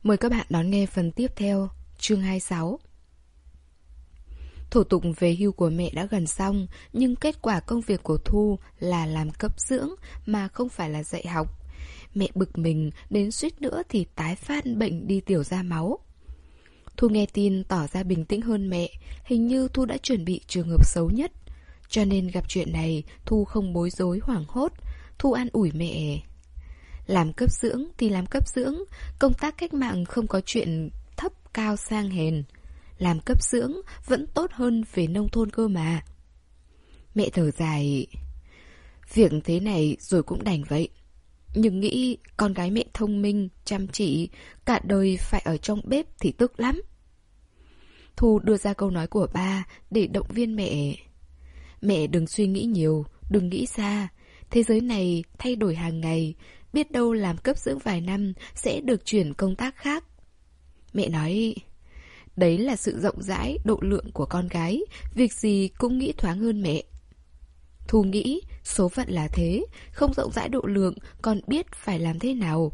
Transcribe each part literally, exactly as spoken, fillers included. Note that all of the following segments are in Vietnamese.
Mời các bạn đón nghe phần tiếp theo, chương hai mươi sáu. Thủ tục về hưu của mẹ đã gần xong, nhưng kết quả công việc của Thu là làm cấp dưỡng mà không phải là dạy học. Mẹ bực mình đến suýt nữa thì tái phát bệnh đi tiểu ra máu. Thu nghe tin tỏ ra bình tĩnh hơn mẹ, hình như Thu đã chuẩn bị trường hợp xấu nhất. Cho nên gặp chuyện này, Thu không bối rối hoảng hốt. Thu an ủi mẹ. Làm cấp dưỡng thì làm cấp dưỡng, công tác cách mạng không có chuyện thấp cao sang hèn. Làm cấp dưỡng vẫn tốt hơn về nông thôn cơ mà. Mẹ thở dài. Việc thế này rồi cũng đành vậy. Nhưng nghĩ con gái mẹ thông minh, chăm chỉ, cả đời phải ở trong bếp thì tức lắm. Thu đưa ra câu nói của ba để động viên mẹ. Mẹ đừng suy nghĩ nhiều, đừng nghĩ xa. Thế giới này thay đổi hàng ngày, biết đâu làm cấp dưỡng vài năm sẽ được chuyển công tác khác. Mẹ nói, đấy là sự rộng rãi, độ lượng của con gái, việc gì cũng nghĩ thoáng hơn mẹ. Thu nghĩ, số phận là thế, không rộng rãi độ lượng, còn biết phải làm thế nào.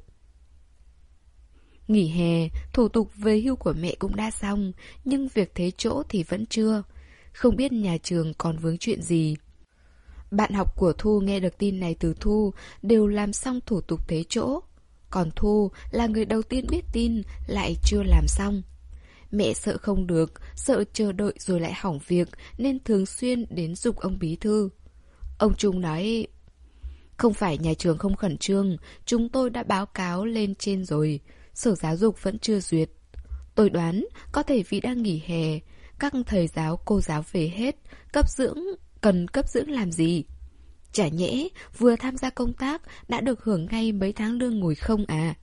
Nghỉ hè, thủ tục về hưu của mẹ cũng đã xong, nhưng việc thế chỗ thì vẫn chưa. Không biết nhà trường còn vướng chuyện gì. Bạn học của Thu nghe được tin này từ Thu đều làm xong thủ tục thế chỗ. Còn Thu là người đầu tiên biết tin lại chưa làm xong. Mẹ sợ không được, sợ chờ đợi rồi lại hỏng việc nên thường xuyên đến giục ông bí thư. Ông Trung nói, không phải nhà trường không khẩn trương, chúng tôi đã báo cáo lên trên rồi, Sở Giáo dục vẫn chưa duyệt. Tôi đoán có thể vì đang nghỉ hè, các thầy giáo cô giáo về hết, cấp dưỡng cần cấp dưỡng làm gì? Chả nhẽ vừa tham gia công tác đã được hưởng ngay mấy tháng lương ngồi không à?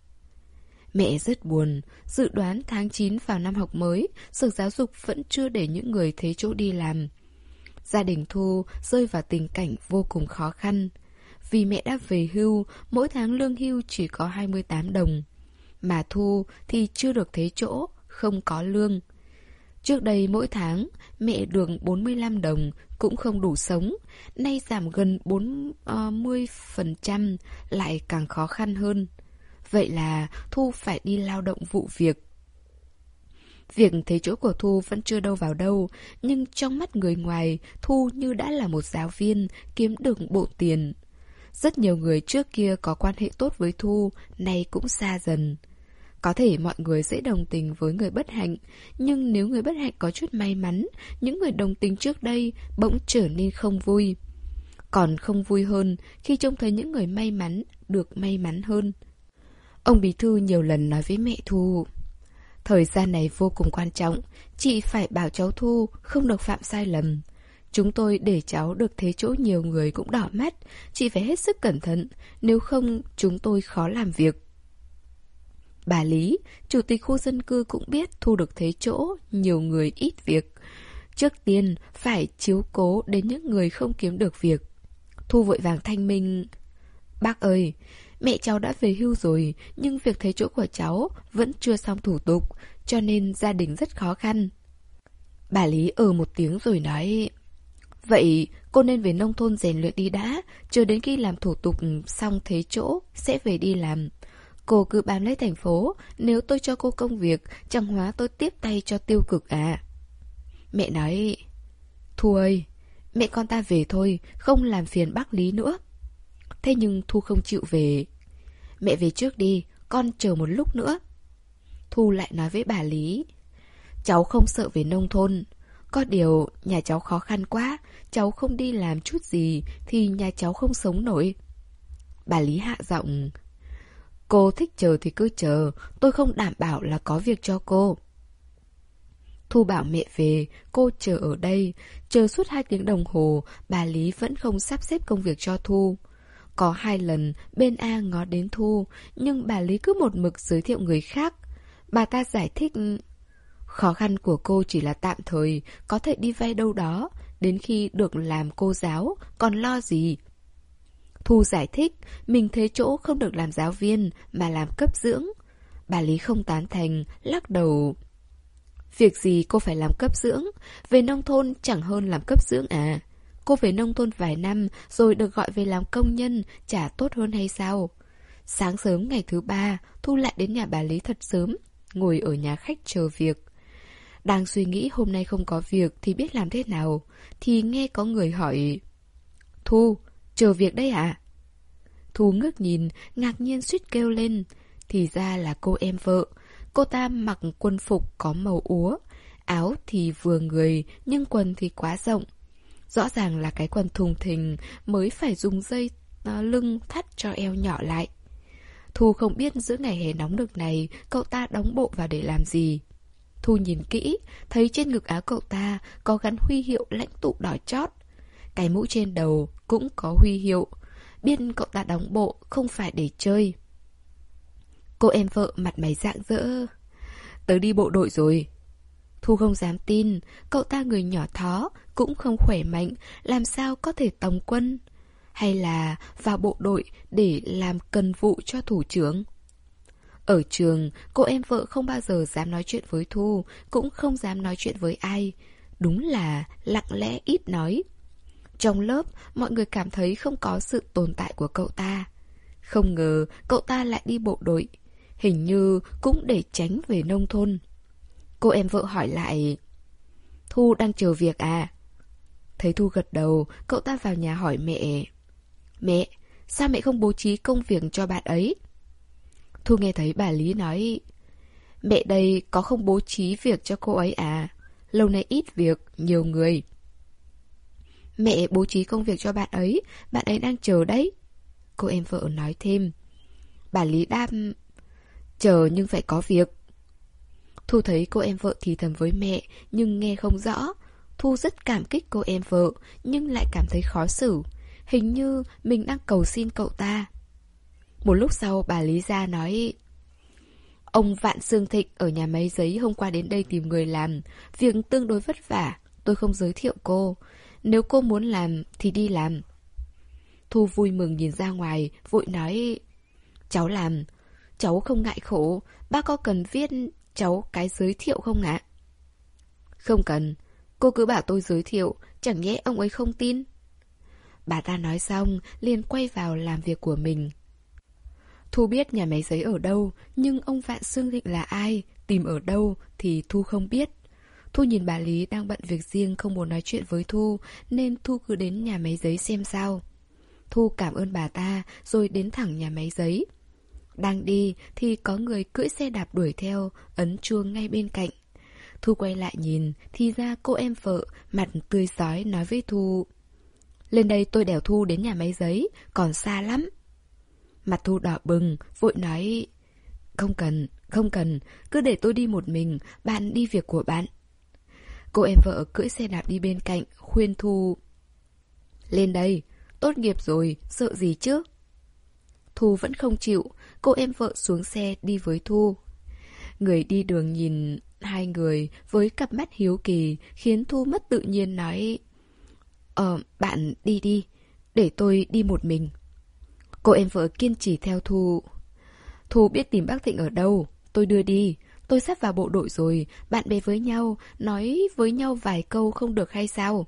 Mẹ rất buồn, dự đoán tháng chín vào năm học mới, Sở Giáo dục vẫn chưa để những người thế chỗ đi làm. Gia đình Thu rơi vào tình cảnh vô cùng khó khăn. Vì mẹ đã về hưu, mỗi tháng lương hưu chỉ có hai mươi tám đồng. Mà Thu thì chưa được thế chỗ, không có lương. Trước đây mỗi tháng, mẹ được bốn mươi lăm đồng, cũng không đủ sống. Nay giảm gần bốn mươi phần trăm, lại càng khó khăn hơn. Vậy là Thu phải đi lao động vụ việc. Việc thế chỗ của Thu vẫn chưa đâu vào đâu, nhưng trong mắt người ngoài, Thu như đã là một giáo viên, kiếm được bộ tiền. Rất nhiều người trước kia có quan hệ tốt với Thu, nay cũng xa dần. Có thể mọi người dễ đồng tình với người bất hạnh, nhưng nếu người bất hạnh có chút may mắn, những người đồng tình trước đây bỗng trở nên không vui. Còn không vui hơn khi trông thấy những người may mắn được may mắn hơn. Ông bí thư nhiều lần nói với mẹ Thu, thời gian này vô cùng quan trọng, chị phải bảo cháu Thu không được phạm sai lầm. Chúng tôi để cháu được thế chỗ nhiều người cũng đỏ mắt, chị phải hết sức cẩn thận, nếu không chúng tôi khó làm việc. Bà Lý, chủ tịch khu dân cư cũng biết Thu được thế chỗ, nhiều người ít việc. Trước tiên phải chiếu cố đến những người không kiếm được việc. Thu vội vàng thanh minh. Bác ơi, mẹ cháu đã về hưu rồi, nhưng việc thế chỗ của cháu vẫn chưa xong thủ tục, cho nên gia đình rất khó khăn. Bà Lý ừ một tiếng rồi nói, vậy cô nên về nông thôn rèn luyện đi đã, chờ đến khi làm thủ tục xong thế chỗ sẽ về đi làm. Cô cứ bám lấy thành phố, nếu tôi cho cô công việc, chẳng hóa tôi tiếp tay cho tiêu cực à. Mẹ nói, Thu ơi, mẹ con ta về thôi, không làm phiền bác Lý nữa. Thế nhưng Thu không chịu về. Mẹ về trước đi, con chờ một lúc nữa. Thu lại nói với bà Lý, cháu không sợ về nông thôn. Có điều nhà cháu khó khăn quá, cháu không đi làm chút gì thì nhà cháu không sống nổi. Bà Lý hạ giọng, cô thích chờ thì cứ chờ, tôi không đảm bảo là có việc cho cô. Thu bảo mẹ về, cô chờ ở đây. Chờ suốt hai tiếng đồng hồ, bà Lý vẫn không sắp xếp công việc cho Thu. Có hai lần bên A ngó đến Thu, nhưng bà Lý cứ một mực giới thiệu người khác. Bà ta giải thích, khó khăn của cô chỉ là tạm thời, có thể đi vay đâu đó, đến khi được làm cô giáo, còn lo gì. Thu giải thích, mình thế chỗ không được làm giáo viên, mà làm cấp dưỡng. Bà Lý không tán thành, lắc đầu. Việc gì cô phải làm cấp dưỡng, về nông thôn chẳng hơn làm cấp dưỡng à. Cô về nông thôn vài năm rồi được gọi về làm công nhân, chả tốt hơn hay sao? Sáng sớm ngày thứ ba, Thu lại đến nhà bà Lý thật sớm, ngồi ở nhà khách chờ việc. Đang suy nghĩ hôm nay không có việc thì biết làm thế nào, thì nghe có người hỏi: Thu, chờ việc đấy à? Thu ngước nhìn, ngạc nhiên suýt kêu lên. Thì ra là cô em vợ. Cô ta mặc quân phục có màu úa, áo thì vừa người nhưng quần thì quá rộng. Rõ ràng là cái quần thùng thình mới phải dùng dây lưng thắt cho eo nhỏ lại. Thu không biết giữa ngày hè nóng nực này cậu ta đóng bộ vào để làm gì. Thu nhìn kỹ, thấy trên ngực áo cậu ta có gắn huy hiệu lãnh tụ đỏ chót. Cái mũ trên đầu cũng có huy hiệu, biết cậu ta đóng bộ không phải để chơi. Cô em vợ mặt mày rạng rỡ: Tớ đi bộ đội rồi. Thu không dám tin, cậu ta người nhỏ thó, cũng không khỏe mạnh, làm sao có thể tòng quân? Hay là vào bộ đội để làm cần vụ cho thủ trưởng? Ở trường, cô em vợ không bao giờ dám nói chuyện với Thu, cũng không dám nói chuyện với ai. Đúng là lặng lẽ ít nói. Trong lớp, mọi người cảm thấy không có sự tồn tại của cậu ta. Không ngờ cậu ta lại đi bộ đội, hình như cũng để tránh về nông thôn. Cô em vợ hỏi lại: Thu đang chờ việc à? Thấy Thu gật đầu, cậu ta vào nhà hỏi mẹ: Mẹ, sao mẹ không bố trí công việc cho bạn ấy? Thu nghe thấy bà Lý nói: Mẹ đây có không bố trí việc cho cô ấy à? Lâu nay ít việc, nhiều người. Mẹ bố trí công việc cho bạn ấy, bạn ấy đang chờ đấy. Cô em vợ nói thêm. Bà Lý đáp: Chờ nhưng phải có việc. Thu thấy cô em vợ thì thầm với mẹ nhưng nghe không rõ. Thu rất cảm kích cô em vợ nhưng lại cảm thấy khó xử. Hình như mình đang cầu xin cậu ta. Một lúc sau bà Lý ra nói: Ông Vạn Sương Thịnh ở nhà máy giấy hôm qua đến đây tìm người làm. Việc tương đối vất vả, tôi không giới thiệu cô. Nếu cô muốn làm thì đi làm. Thu vui mừng nhìn ra ngoài, vội nói: Cháu làm. Cháu không ngại khổ. Bác có cần viết cháu cái giới thiệu không ạ? Không cần. Cô cứ bảo tôi giới thiệu, chẳng nhẽ ông ấy không tin. Bà ta nói xong liền quay vào làm việc của mình. Thu biết nhà máy giấy ở đâu, nhưng ông Vạn Sương Thịnh là ai, tìm ở đâu thì Thu không biết. Thu nhìn bà Lý đang bận việc riêng không muốn nói chuyện với Thu, nên Thu cứ đến nhà máy giấy xem sao. Thu cảm ơn bà ta rồi đến thẳng nhà máy giấy. Đang đi thì có người cưỡi xe đạp đuổi theo, ấn chuông ngay bên cạnh. Thu quay lại nhìn, thì ra cô em vợ, mặt tươi rói nói với Thu: Lên đây tôi đèo Thu đến nhà máy giấy, còn xa lắm. Mặt Thu đỏ bừng, vội nói: Không cần, không cần, cứ để tôi đi một mình, bạn đi việc của bạn. Cô em vợ cưỡi xe đạp đi bên cạnh, khuyên Thu: Lên đây, tốt nghiệp rồi, sợ gì chứ? Thu vẫn không chịu, cô em vợ xuống xe đi với Thu. Người đi đường nhìn hai người với cặp mắt hiếu kỳ, khiến Thu mất tự nhiên nói: Ờ, bạn đi đi, để tôi đi một mình. Cô em vợ kiên trì theo Thu. Thu biết tìm bác Thịnh ở đâu, tôi đưa đi. Tôi sắp vào bộ đội rồi, bạn bè với nhau, nói với nhau vài câu không được hay sao?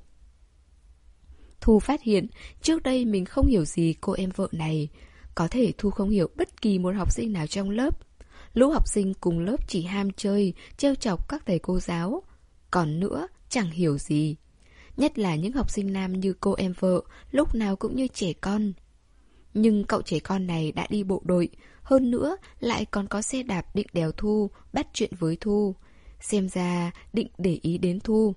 Thu phát hiện trước đây mình không hiểu gì cô em vợ này. Có thể Thu không hiểu bất kỳ một học sinh nào trong lớp. Lũ học sinh cùng lớp chỉ ham chơi, trêu chọc các thầy cô giáo. Còn nữa, chẳng hiểu gì. Nhất là những học sinh nam như cô em vợ, lúc nào cũng như trẻ con. Nhưng cậu trẻ con này đã đi bộ đội, hơn nữa lại còn có xe đạp định đèo Thu, bắt chuyện với Thu. Xem ra định để ý đến Thu.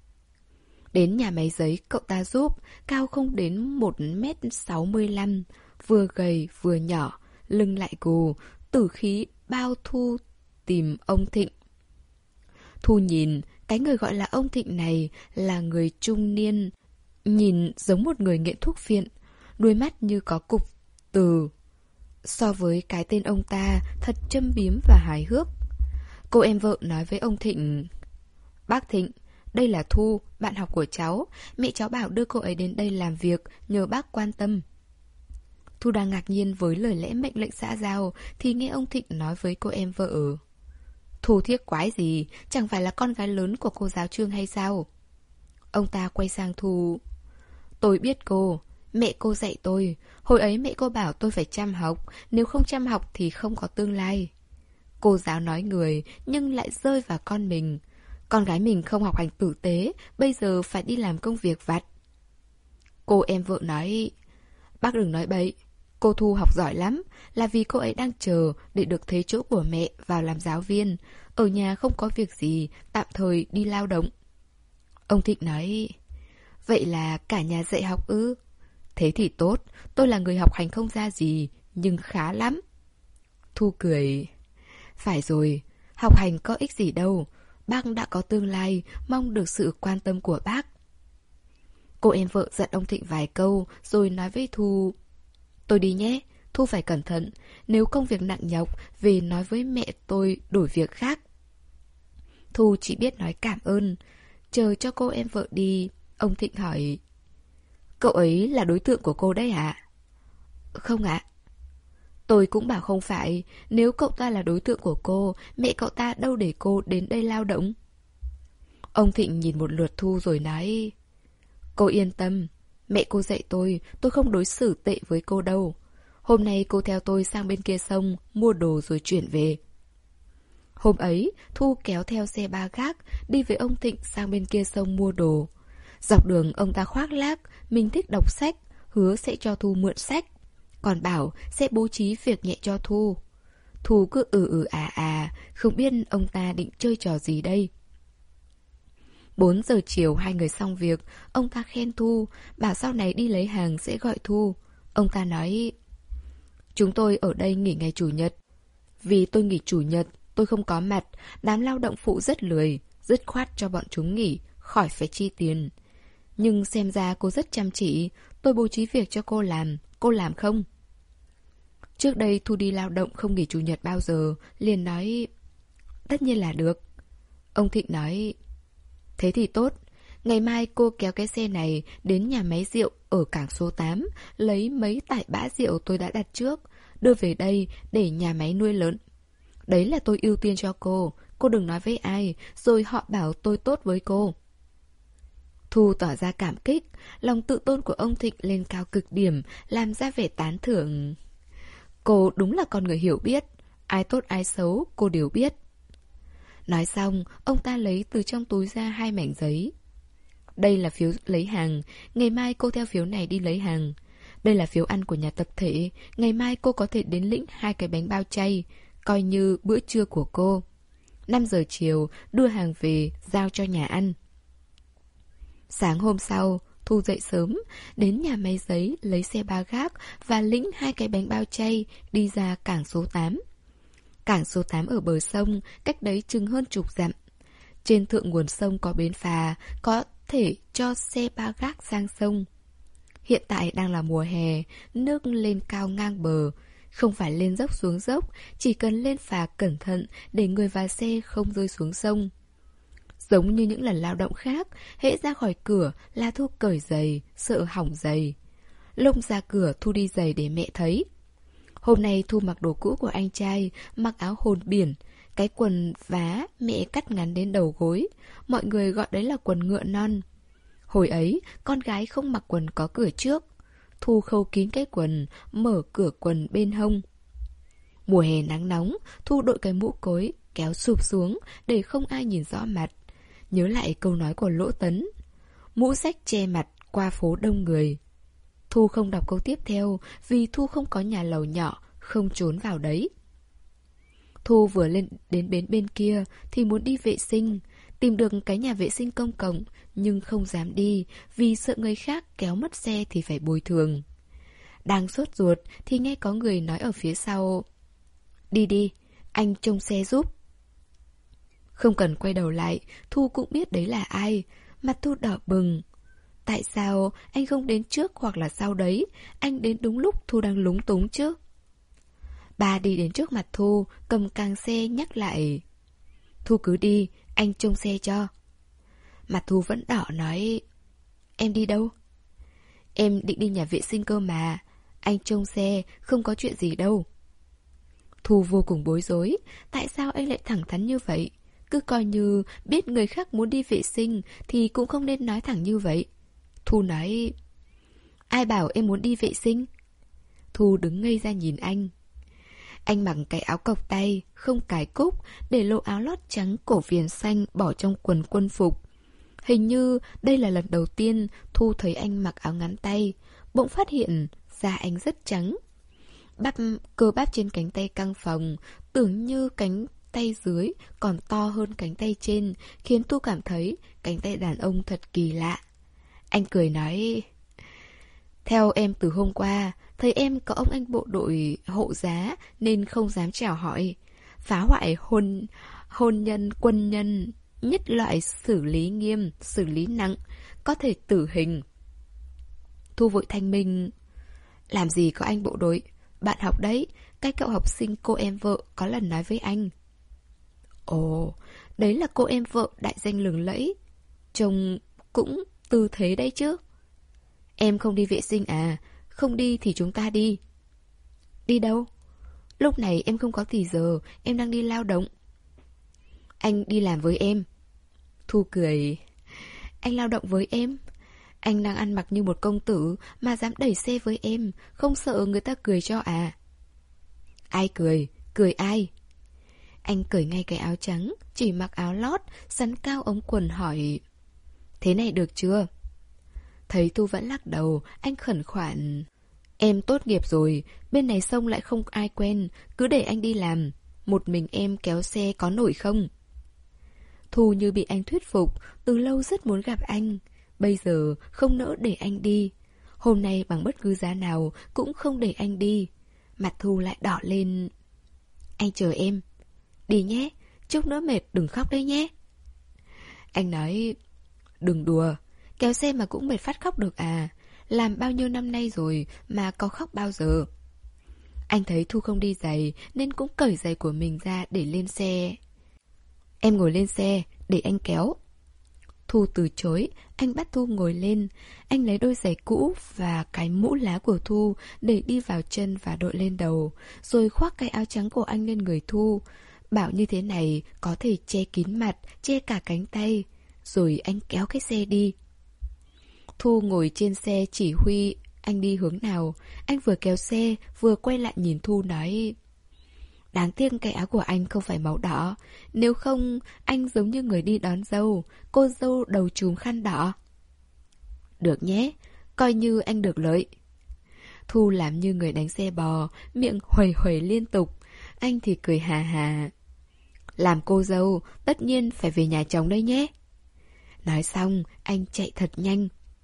Đến nhà máy giấy cậu ta giúp, cao không đến một mét sáu mươi lăm, vừa gầy vừa nhỏ, lưng lại gù, tử khí bao Thu tìm ông Thịnh. Thu nhìn, cái người gọi là ông Thịnh này là người trung niên, nhìn giống một người nghiện thuốc phiện, đuôi mắt như có cục từ. So với cái tên ông ta thật châm biếm và hài hước. Cô em vợ nói với ông Thịnh: Bác Thịnh, đây là Thu, bạn học của cháu. Mẹ cháu bảo đưa cô ấy đến đây làm việc, nhờ bác quan tâm. Thu đang ngạc nhiên với lời lẽ mệnh lệnh xã giao, thì nghe ông Thịnh nói với cô em vợ: Thu thiết quái gì, chẳng phải là con gái lớn của cô giáo Trương hay sao? Ông ta quay sang Thu: Tôi biết cô, Mẹ cô dạy tôi. Hồi ấy mẹ cô bảo tôi phải chăm học, nếu không chăm học thì không có tương lai. Cô giáo nói người, nhưng lại rơi vào con mình. Con gái mình không học hành tử tế, bây giờ phải đi làm công việc vặt. Cô em vợ nói, bác đừng nói bậy. Cô Thu học giỏi lắm, là vì cô ấy đang chờ để được thế chỗ của mẹ vào làm giáo viên. Ở nhà không có việc gì, tạm thời đi lao động. Ông Thịnh nói, vậy là cả nhà dạy học ư? Thế thì tốt, tôi là người học hành không ra gì, nhưng khá lắm. Thu cười, phải rồi, học hành có ích gì đâu. Bác đã có tương lai, mong được sự quan tâm của bác. Cô em vợ giận ông Thịnh vài câu, rồi nói với Thu, tôi đi nhé, Thu phải cẩn thận. Nếu công việc nặng nhọc, về nói với mẹ tôi đổi việc khác. Thu chỉ biết nói cảm ơn. Chờ cho cô em vợ đi, ông Thịnh hỏi, cậu ấy là đối tượng của cô đấy hả? Không ạ. Tôi cũng bảo không phải, nếu cậu ta là đối tượng của cô, mẹ cậu ta đâu để cô đến đây lao động. Ông Thịnh nhìn một lượt Thu rồi nói, cô yên tâm, mẹ cô dạy tôi, tôi không đối xử tệ với cô đâu. Hôm nay cô theo tôi sang bên kia sông, mua đồ rồi chuyển về. Hôm ấy, Thu kéo theo xe ba gác, đi với ông Thịnh sang bên kia sông mua đồ. Dọc đường ông ta khoác lác, mình thích đọc sách, hứa sẽ cho Thu mượn sách. Còn bảo sẽ bố trí việc nhẹ cho Thu. Thu cứ ừ ừ à à, không biết ông ta định chơi trò gì đây. Bốn giờ chiều hai người xong việc, ông ta khen Thu, bảo sau này đi lấy hàng sẽ gọi Thu. Ông ta nói, chúng tôi ở đây nghỉ ngày chủ nhật. Vì tôi nghỉ chủ nhật, tôi không có mặt, đám lao động phụ rất lười, dứt khoát cho bọn chúng nghỉ, khỏi phải chi tiền. Nhưng xem ra cô rất chăm chỉ, tôi bố trí việc cho cô làm, cô làm không? Trước đây Thu đi lao động không nghỉ chủ nhật bao giờ, liền nói, tất nhiên là được. Ông Thịnh nói, thế thì tốt, ngày mai cô kéo cái xe này đến nhà máy rượu ở cảng số tám, lấy mấy tải bã rượu tôi đã đặt trước, đưa về đây để nhà máy nuôi lớn. Đấy là tôi ưu tiên cho cô, cô đừng nói với ai, rồi họ bảo tôi tốt với cô. Thu tỏ ra cảm kích, lòng tự tôn của ông Thịnh lên cao cực điểm, làm ra vẻ tán thưởng. Cô đúng là con người hiểu biết, ai tốt ai xấu cô đều biết. Nói xong, ông ta lấy từ trong túi ra hai mảnh giấy. Đây là phiếu lấy hàng, ngày mai cô theo phiếu này đi lấy hàng. Đây là phiếu ăn của nhà tập thể, ngày mai cô có thể đến lĩnh hai cái bánh bao chay, coi như bữa trưa của cô. Năm giờ chiều, đưa hàng về, giao cho nhà ăn. Sáng hôm sau, Thu dậy sớm, đến nhà máy giấy lấy xe ba gác và lĩnh hai cái bánh bao chay, đi ra cảng số tám. Cảng số tám ở bờ sông, cách đấy chừng hơn chục dặm. Trên thượng nguồn sông có bến phà, có thể cho xe ba gác sang sông. Hiện tại đang là mùa hè, nước lên cao ngang bờ. Không phải lên dốc xuống dốc, chỉ cần lên phà cẩn thận để người và xe không rơi xuống sông. Giống như những lần lao động khác, hễ ra khỏi cửa là Thu cởi giày, sợ hỏng giày. Lúc ra cửa Thu đi giày để mẹ thấy. Hôm nay Thu mặc đồ cũ của anh trai, mặc áo hồn biển. Cái quần vá mẹ cắt ngắn đến đầu gối, mọi người gọi đấy là quần ngựa non. Hồi ấy, con gái không mặc quần có cửa trước. Thu khâu kín cái quần, mở cửa quần bên hông. Mùa hè nắng nóng, Thu đội cái mũ cối, kéo sụp xuống để không ai nhìn rõ mặt. Nhớ lại câu nói của Lỗ Tấn, mũ rách che mặt qua phố đông người. Thu không đọc câu tiếp theo vì Thu không có nhà lầu nhỏ, không trốn vào đấy. Thu vừa lên đến bến bên kia thì muốn đi vệ sinh, tìm được cái nhà vệ sinh công cộng nhưng không dám đi vì sợ người khác kéo mất xe thì phải bồi thường. Đang sốt ruột thì nghe có người nói ở phía sau, đi đi, anh trông xe giúp. Không cần quay đầu lại, Thu cũng biết đấy là ai. Mặt Thu đỏ bừng. Tại sao anh không đến trước hoặc là sau đấy? Anh đến đúng lúc Thu đang lúng túng chứ. Bà đi đến trước mặt Thu, cầm càng xe nhắc lại, Thu cứ đi, anh trông xe cho. Mặt Thu vẫn đỏ nói, em đi đâu? Em định đi nhà vệ sinh cơ mà. Anh trông xe, không có chuyện gì đâu. Thu vô cùng bối rối. Tại sao anh lại thẳng thắn như vậy? Cứ coi như biết người khác muốn đi vệ sinh thì cũng không nên nói thẳng như vậy. Thu nói, Ai bảo em muốn đi vệ sinh? Thu đứng ngây ra nhìn anh. Anh mặc cái áo cộc tay, không cài cúc, để lộ áo lót trắng cổ viền xanh bỏ trong quần quân phục. Hình như đây là lần đầu tiên Thu thấy anh mặc áo ngắn tay, bỗng phát hiện da anh rất trắng. Bắp, cơ bắp trên cánh tay căng phồng, tưởng như cánh tay dưới còn to hơn cánh tay trên, khiến Thu cảm thấy cánh tay đàn ông thật kỳ lạ. Anh cười nói, theo em từ hôm qua, thấy em có ông anh bộ đội hộ giá nên không dám chào hỏi. Phá hoại hôn, hôn nhân, quân nhân, nhất loại xử lý nghiêm, xử lý nặng, có thể tử hình. Thu vội thanh minh, làm gì có anh bộ đội, bạn học đấy, cái cậu học sinh cô em vợ có lần nói với anh. Ồ, đấy là cô em vợ đại danh lừng lẫy, trông cũng tư thế đấy chứ. Em không đi vệ sinh à? Không đi thì chúng ta đi. Đi đâu? Lúc này em không có thì giờ, em đang đi lao động. Anh đi làm với em. Thu cười. Anh lao động với em? Anh đang ăn mặc như một công tử mà dám đẩy xe với em, không sợ người ta cười cho à? Ai cười? Cười ai? Anh cởi ngay cái áo trắng, chỉ mặc áo lót, sắn cao ống quần hỏi, thế này được chưa? Thấy Thu vẫn lắc đầu, anh khẩn khoản, em tốt nghiệp rồi, bên này sông lại không ai quen, cứ để anh đi làm. Một mình em kéo xe có nổi không? Thu như bị anh thuyết phục, từ lâu rất muốn gặp anh. Bây giờ không nỡ để anh đi. Hôm nay bằng bất cứ giá nào cũng không để anh đi. Mặt Thu lại đỏ lên. Anh chờ em. Đi nhé, chút nữa mệt đừng khóc đấy nhé. Anh nói, đừng đùa, kéo xe mà cũng mệt phát khóc được à? Làm bao nhiêu năm nay rồi mà có khóc bao giờ? Anh thấy Thu không đi giày nên cũng cởi giày của mình ra để lên xe. Em ngồi lên xe, để anh kéo. Thu từ chối, anh bắt Thu ngồi lên. Anh lấy đôi giày cũ và cái mũ lá của Thu để đi vào chân và đội lên đầu, rồi khoác cái áo trắng của anh lên người Thu. Bảo như thế này có thể che kín mặt, che cả cánh tay. Rồi anh kéo cái xe đi. Thu ngồi trên xe chỉ huy anh đi hướng nào. Anh vừa kéo xe, vừa quay lại nhìn Thu nói, đáng tiếc cái áo của anh không phải màu đỏ. Nếu không, anh giống như người đi đón dâu, cô dâu đầu trùm khăn đỏ. Được nhé, coi như anh được lợi. Thu làm như người đánh xe bò, miệng huầy huầy liên tục. Anh thì cười hà hà. Làm cô dâu, tất nhiên phải về nhà chồng đây nhé. Nói xong, anh chạy thật nhanh.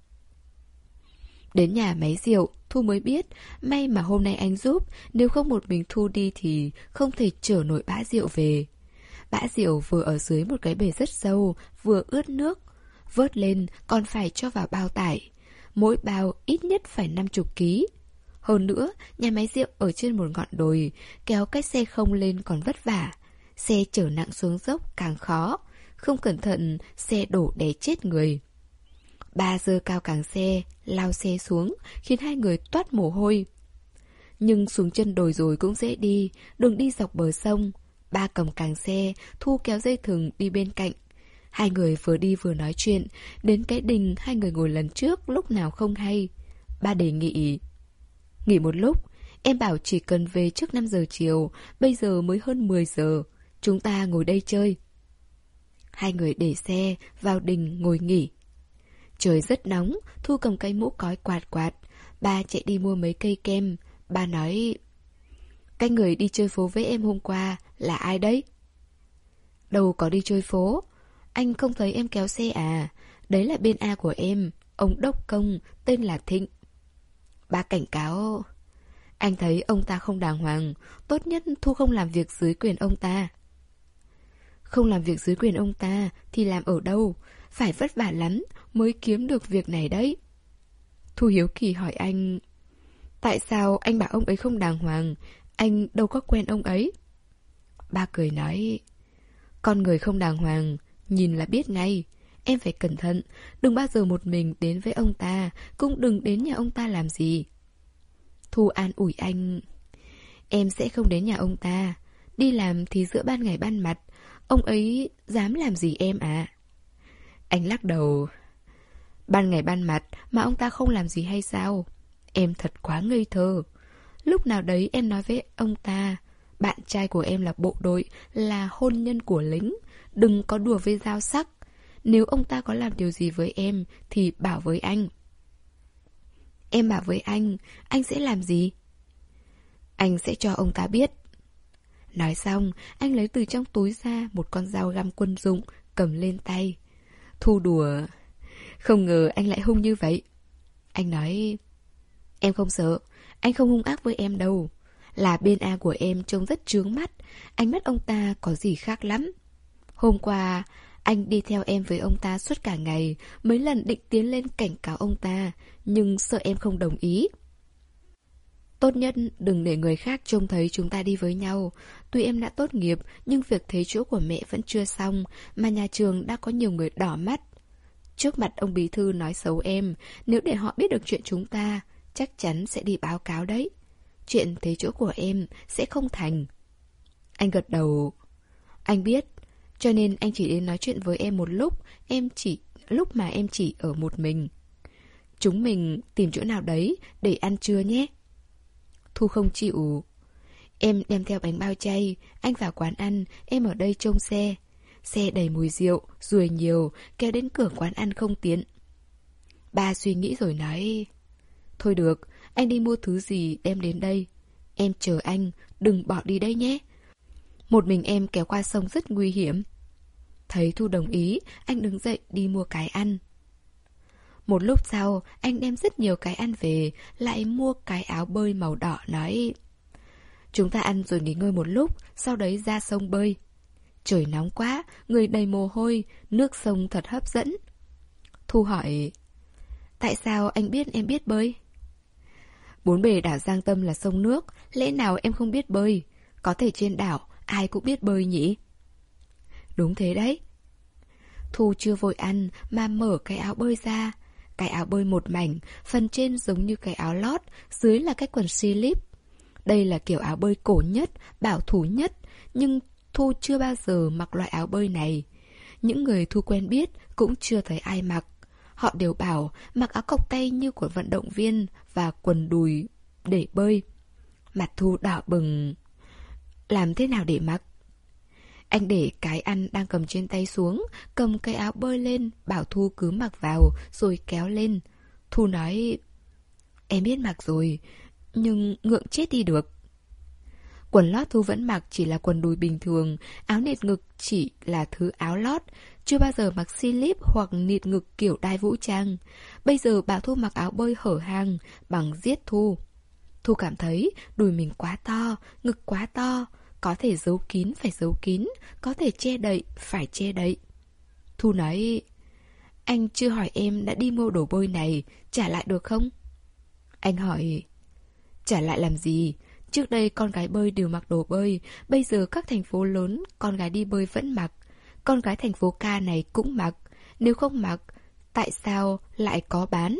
Đến nhà máy rượu, Thu mới biết, may mà hôm nay anh giúp, nếu không một mình Thu đi thì không thể chở nổi bã rượu về. Bã rượu vừa ở dưới một cái bể rất sâu, vừa ướt nước. Vớt lên còn phải cho vào bao tải. Mỗi bao ít nhất phải năm mươi ký. Hơn nữa, nhà máy rượu ở trên một ngọn đồi, kéo cái xe không lên còn vất vả. Xe chở nặng xuống dốc càng khó. Không cẩn thận, xe đổ đè chết người. Ba giơ cao càng xe, lao xe xuống, khiến hai người toát mồ hôi. Nhưng xuống chân đồi rồi cũng dễ đi, đường đi dọc bờ sông. Ba cầm càng xe, Thu kéo dây thừng đi bên cạnh. Hai người vừa đi vừa nói chuyện, đến cái đình hai người ngồi lần trước lúc nào không hay. Ba đề nghị, nghỉ một lúc, em bảo chỉ cần về trước năm giờ chiều, bây giờ mới hơn mười giờ, chúng ta ngồi đây chơi. Hai người để xe, vào đình ngồi nghỉ. Trời rất nóng, Thu cầm cây mũ cói quạt quạt. Ba chạy đi mua mấy cây kem. Ba nói, cái người đi chơi phố với em hôm qua là ai đấy? Đâu có đi chơi phố. Anh không thấy em kéo xe à? Đấy là bên A của em, ông đốc công, tên là Thịnh. Ba cảnh cáo, anh thấy ông ta không đàng hoàng, tốt nhất Thu không làm việc dưới quyền ông ta. Không làm việc dưới quyền ông ta thì làm ở đâu? Phải vất vả lắm mới kiếm được việc này đấy. Thu hiếu kỳ hỏi anh, tại sao anh bảo ông ấy không đàng hoàng? Anh đâu có quen ông ấy. Ba cười nói, con người không đàng hoàng, nhìn là biết ngay. Em phải cẩn thận, đừng bao giờ một mình đến với ông ta, cũng đừng đến nhà ông ta làm gì. Thu an ủi anh, em sẽ không đến nhà ông ta. Đi làm thì giữa ban ngày ban mặt, ông ấy dám làm gì em à? Anh lắc đầu, ban ngày ban mặt mà ông ta không làm gì hay sao? Em thật quá ngây thơ. Lúc nào đấy em nói với ông ta, bạn trai của em là bộ đội, là hôn nhân của lính, đừng có đùa với dao sắc. Nếu ông ta có làm điều gì với em thì bảo với anh. Em bảo với anh, anh sẽ làm gì? Anh sẽ cho ông ta biết. Nói xong, anh lấy từ trong túi ra một con dao găm quân dụng, cầm lên tay. Thu đùa, không ngờ anh lại hung như vậy. Anh nói, em không sợ, anh không hung ác với em đâu. Là bên A của em trông rất chướng mắt, ánh mắt ông ta có gì khác lắm. Hôm qua, anh đi theo em với ông ta suốt cả ngày, mấy lần định tiến lên cảnh cáo ông ta, nhưng sợ em không đồng ý. Tốt nhất đừng để người khác trông thấy chúng ta đi với nhau. Tuy em đã tốt nghiệp, nhưng việc thấy chỗ của mẹ vẫn chưa xong, mà nhà trường đã có nhiều người đỏ mắt. Trước mặt ông bí thư nói xấu em, nếu để họ biết được chuyện chúng ta, chắc chắn sẽ đi báo cáo đấy. Chuyện thấy chỗ của em sẽ không thành. Anh gật đầu. Anh biết, cho nên anh chỉ đến nói chuyện với em một lúc, em chỉ lúc mà em chỉ ở một mình. Chúng mình tìm chỗ nào đấy để ăn trưa nhé. Thu không chịu. Em đem theo bánh bao chay, anh vào quán ăn, em ở đây trông xe. Xe đầy mùi rượu, ruồi nhiều, kéo đến cửa quán ăn không tiện. Ba suy nghĩ rồi nói, thôi được, anh đi mua thứ gì đem đến đây. Em chờ anh, đừng bỏ đi đây nhé. Một mình em kéo qua sông rất nguy hiểm. Thấy Thu đồng ý, anh đứng dậy đi mua cái ăn. Một lúc sau, anh đem rất nhiều cái ăn về, lại mua cái áo bơi màu đỏ nói, chúng ta ăn rồi nghỉ ngơi một lúc, sau đấy ra sông bơi. Trời nóng quá, người đầy mồ hôi, nước sông thật hấp dẫn. Thu hỏi, tại sao anh biết em biết bơi? Bốn bề đảo Giang Tâm là sông nước, lẽ nào em không biết bơi? Có thể trên đảo, ai cũng biết bơi nhỉ? Đúng thế đấy. Thu chưa vội ăn mà mở cái áo bơi ra. Cái áo bơi một mảnh, phần trên giống như cái áo lót, dưới là cái quần slip. Đây là kiểu áo bơi cổ nhất, bảo thủ nhất, nhưng Thu chưa bao giờ mặc loại áo bơi này. Những người Thu quen biết cũng chưa thấy ai mặc. Họ đều bảo mặc áo cộc tay như của vận động viên và quần đùi để bơi. Mặt Thu đỏ bừng. Làm thế nào để mặc? Anh để cái ăn đang cầm trên tay xuống, cầm cái áo bơi lên, bảo Thu cứ mặc vào, rồi kéo lên. Thu nói, em biết mặc rồi, nhưng ngượng chết đi được. Quần lót Thu vẫn mặc chỉ là quần đùi bình thường, áo nịt ngực chỉ là thứ áo lót, chưa bao giờ mặc slip hoặc nịt ngực kiểu đai vũ trang. Bây giờ bảo Thu mặc áo bơi hở hang, bằng giết Thu. Thu cảm thấy đùi mình quá to, ngực quá to, có thể giấu kín phải giấu kín, có thể che đậy phải che đậy. Thu nói, anh chưa hỏi em đã đi mua đồ bơi này, trả lại được không? Anh hỏi, trả lại làm gì? Trước đây con gái bơi đều mặc đồ bơi, bây giờ các thành phố lớn con gái đi bơi vẫn mặc. Con gái thành phố ca này cũng mặc, nếu không mặc, tại sao lại có bán?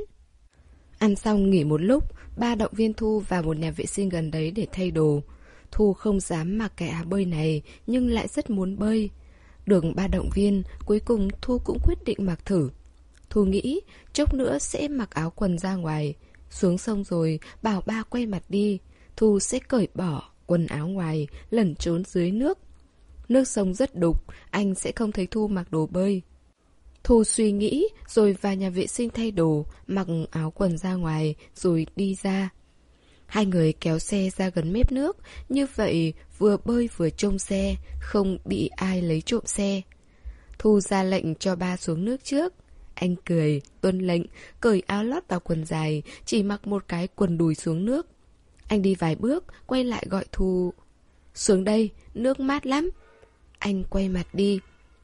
Ăn xong nghỉ một lúc, ba động viên Thu vào một nhà vệ sinh gần đấy để thay đồ. Thu không dám mặc cái áo bơi này, nhưng lại rất muốn bơi. Được ba động viên, cuối cùng Thu cũng quyết định mặc thử. Thu nghĩ, chốc nữa sẽ mặc áo quần ra ngoài. Xuống sông rồi, bảo ba quay mặt đi. Thu sẽ cởi bỏ quần áo ngoài, lẩn trốn dưới nước. Nước sông rất đục, anh sẽ không thấy Thu mặc đồ bơi. Thu suy nghĩ, rồi vào nhà vệ sinh thay đồ, mặc áo quần ra ngoài, rồi đi ra. Hai người kéo xe ra gần mép nước, như vậy vừa bơi vừa trông xe, không bị ai lấy trộm xe. Thu ra lệnh cho ba xuống nước trước. Anh cười, tuân lệnh, cởi áo lót vào quần dài, chỉ mặc một cái quần đùi xuống nước. Anh đi vài bước, quay lại gọi Thu. Xuống đây, nước mát lắm. Anh quay mặt đi.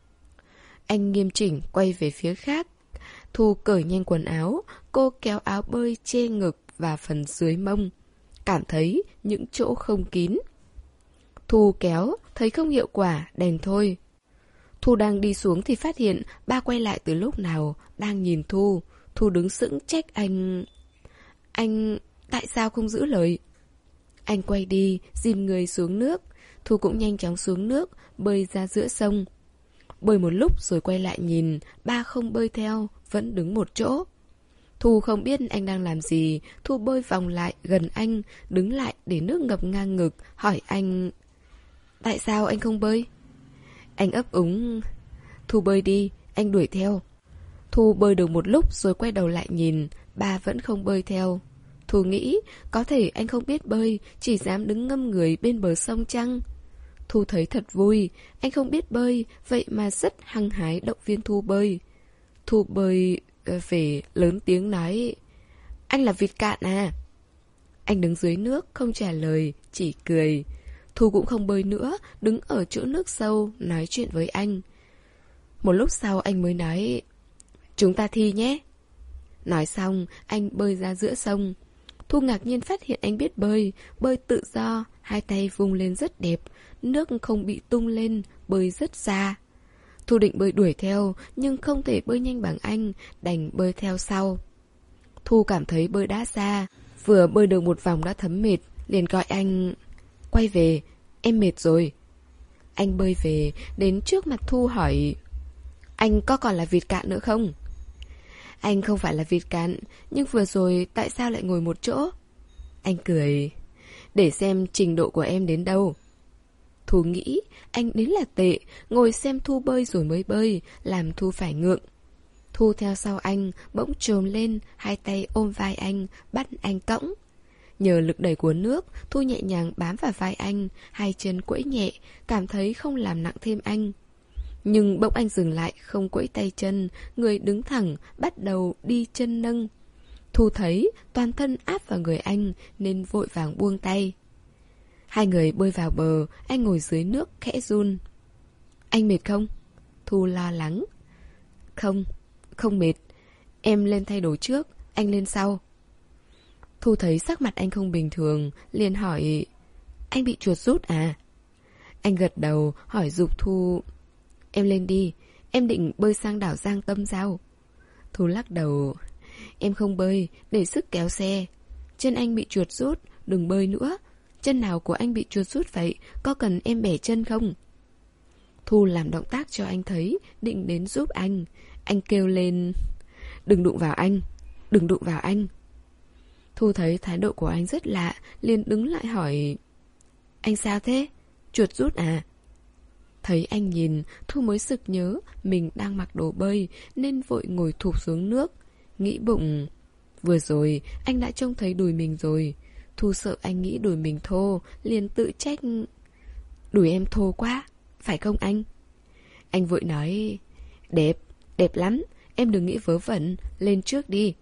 Anh nghiêm chỉnh quay về phía khác. Thu cởi nhanh quần áo, cô kéo áo bơi che ngực và phần dưới mông. Cảm thấy những chỗ không kín. Thu kéo, thấy không hiệu quả, đành thôi. Thu đang đi xuống thì phát hiện ba quay lại từ lúc nào, đang nhìn Thu. Thu đứng sững trách anh. Anh tại sao không giữ lời? Anh quay đi, dìm người xuống nước. Thu cũng nhanh chóng xuống nước, bơi ra giữa sông. Bơi một lúc rồi quay lại nhìn, ba không bơi theo, vẫn đứng một chỗ. Thu không biết anh đang làm gì. Thu bơi vòng lại gần anh, đứng lại để nước ngập ngang ngực, hỏi anh: tại sao anh không bơi? Anh ấp úng: Thu bơi đi, anh đuổi theo. Thu bơi được một lúc rồi quay đầu lại nhìn, ba vẫn không bơi theo. Thu nghĩ có thể anh không biết bơi, chỉ dám đứng ngâm người bên bờ sông chăng? Thu thấy thật vui, anh không biết bơi, vậy mà rất hăng hái động viên Thu bơi. Thu bơi về lớn tiếng nói: anh là vịt cạn à? Anh đứng dưới nước không trả lời, chỉ cười. Thu cũng không bơi nữa, đứng ở chỗ nước sâu nói chuyện với anh. Một lúc sau anh mới nói: chúng ta thi nhé. Nói xong anh bơi ra giữa sông. Thu ngạc nhiên phát hiện anh biết bơi, bơi tự do, hai tay vung lên rất đẹp, nước không bị tung lên, bơi rất xa. Thu định bơi đuổi theo, nhưng không thể bơi nhanh bằng anh, đành bơi theo sau. Thu cảm thấy bơi đã xa, vừa bơi được một vòng đã thấm mệt, liền gọi anh: quay về, em mệt rồi. Anh bơi về, đến trước mặt Thu hỏi: anh có còn là vịt cạn nữa không? Anh không phải là vịt cạn, nhưng vừa rồi tại sao lại ngồi một chỗ? Anh cười: để xem trình độ của em đến đâu. Thu nghĩ anh đến là tệ, ngồi xem Thu bơi rồi mới bơi, làm Thu phải ngượng. Thu theo sau anh, bỗng trồm lên, hai tay ôm vai anh, bắt anh cõng. Nhờ lực đẩy của nước, Thu nhẹ nhàng bám vào vai anh, hai chân quẫy nhẹ, cảm thấy không làm nặng thêm anh. Nhưng bỗng anh dừng lại, không quẫy tay chân, người đứng thẳng, bắt đầu đi chân nâng. Thu thấy toàn thân áp vào người anh, nên vội vàng buông tay. Hai người bơi vào bờ, anh ngồi dưới nước khẽ run. Anh mệt không? Thu lo lắng. Không, không mệt. Em lên thay đồ trước, anh lên sau. Thu thấy sắc mặt anh không bình thường, liền hỏi: anh bị chuột rút à? Anh gật đầu, hỏi giục Thu: em lên đi, em định bơi sang đảo Giang Tâm sao? Thu lắc đầu: em không bơi, để sức kéo xe. Chân anh bị chuột rút, đừng bơi nữa. Chân nào của anh bị chuột rút vậy, có cần em bẻ chân không? Thu làm động tác cho anh thấy, định đến giúp anh. Anh kêu lên: đừng đụng vào anh, đừng đụng vào anh. Thu thấy thái độ của anh rất lạ, liền đứng lại hỏi: anh sao thế? Chuột rút à? Thấy anh nhìn, Thu mới sực nhớ mình đang mặc đồ bơi, nên vội ngồi thụp xuống nước. Nghĩ bụng: vừa rồi anh đã trông thấy đùi mình rồi. Thu sợ anh nghĩ đùi mình thô, liền tự trách: đùi em thô quá, phải không anh? Anh vội nói: đẹp, đẹp lắm, em đừng nghĩ vớ vẩn, lên trước đi.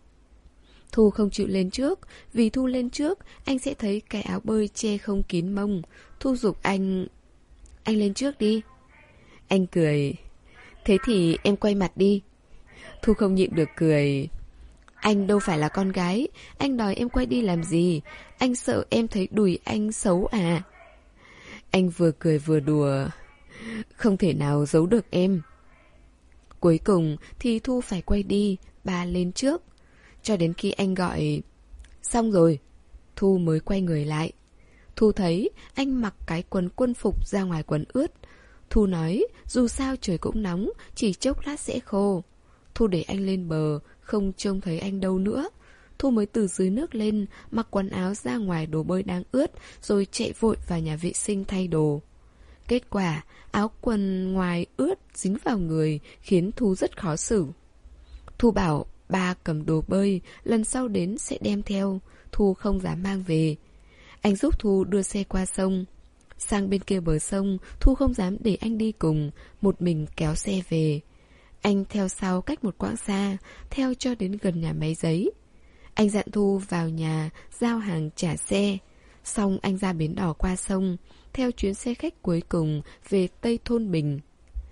Thu không chịu lên trước, vì Thu lên trước, anh sẽ thấy cái áo bơi che không kín mông. Thu giục anh: anh lên trước đi. Anh cười: thế thì em quay mặt đi. Thu không nhịn được cười: anh đâu phải là con gái, anh đòi em quay đi làm gì? Anh sợ em thấy đùi anh xấu à? Anh vừa cười vừa đùa: không thể nào giấu được em. Cuối cùng thì Thu phải quay đi, bà lên trước. Cho đến khi anh gọi: xong rồi, Thu mới quay người lại. Thu thấy anh mặc cái quần quân phục ra ngoài quần ướt. Thu nói dù sao trời cũng nóng, chỉ chốc lát sẽ khô. Thu để anh lên bờ, không trông thấy anh đâu nữa. Thu mới từ dưới nước lên, mặc quần áo ra ngoài đồ bơi đang ướt, rồi chạy vội vào nhà vệ sinh thay đồ. Kết quả, áo quần ngoài ướt dính vào người, khiến Thu rất khó xử. Thu bảo ba cầm đồ bơi, lần sau đến sẽ đem theo. Thu không dám mang về. Anh giúp Thu đưa xe qua sông. Sang bên kia bờ sông, Thu không dám để anh đi cùng, một mình kéo xe về. Anh theo sau cách một quãng xa, theo cho đến gần nhà máy giấy. Anh dặn Thu vào nhà, giao hàng trả xe. Xong anh ra bến đò qua sông, theo chuyến xe khách cuối cùng về Tây Thôn Bình.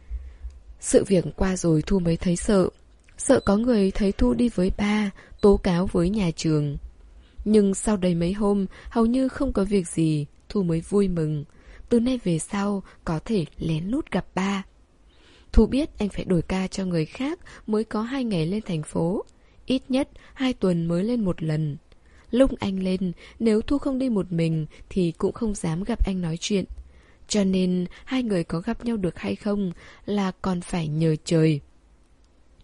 Sự việc qua rồi Thu mới thấy sợ. Sợ có người thấy Thu đi với ba, tố cáo với nhà trường. Nhưng sau đây mấy hôm, hầu như không có việc gì, Thu mới vui mừng. Từ nay về sau, có thể lén lút gặp ba. Thu biết anh phải đổi ca cho người khác mới có hai ngày lên thành phố. Ít nhất hai tuần mới lên một lần. Lúc anh lên, nếu Thu không đi một mình thì cũng không dám gặp anh nói chuyện. Cho nên hai người có gặp nhau được hay không là còn phải nhờ trời.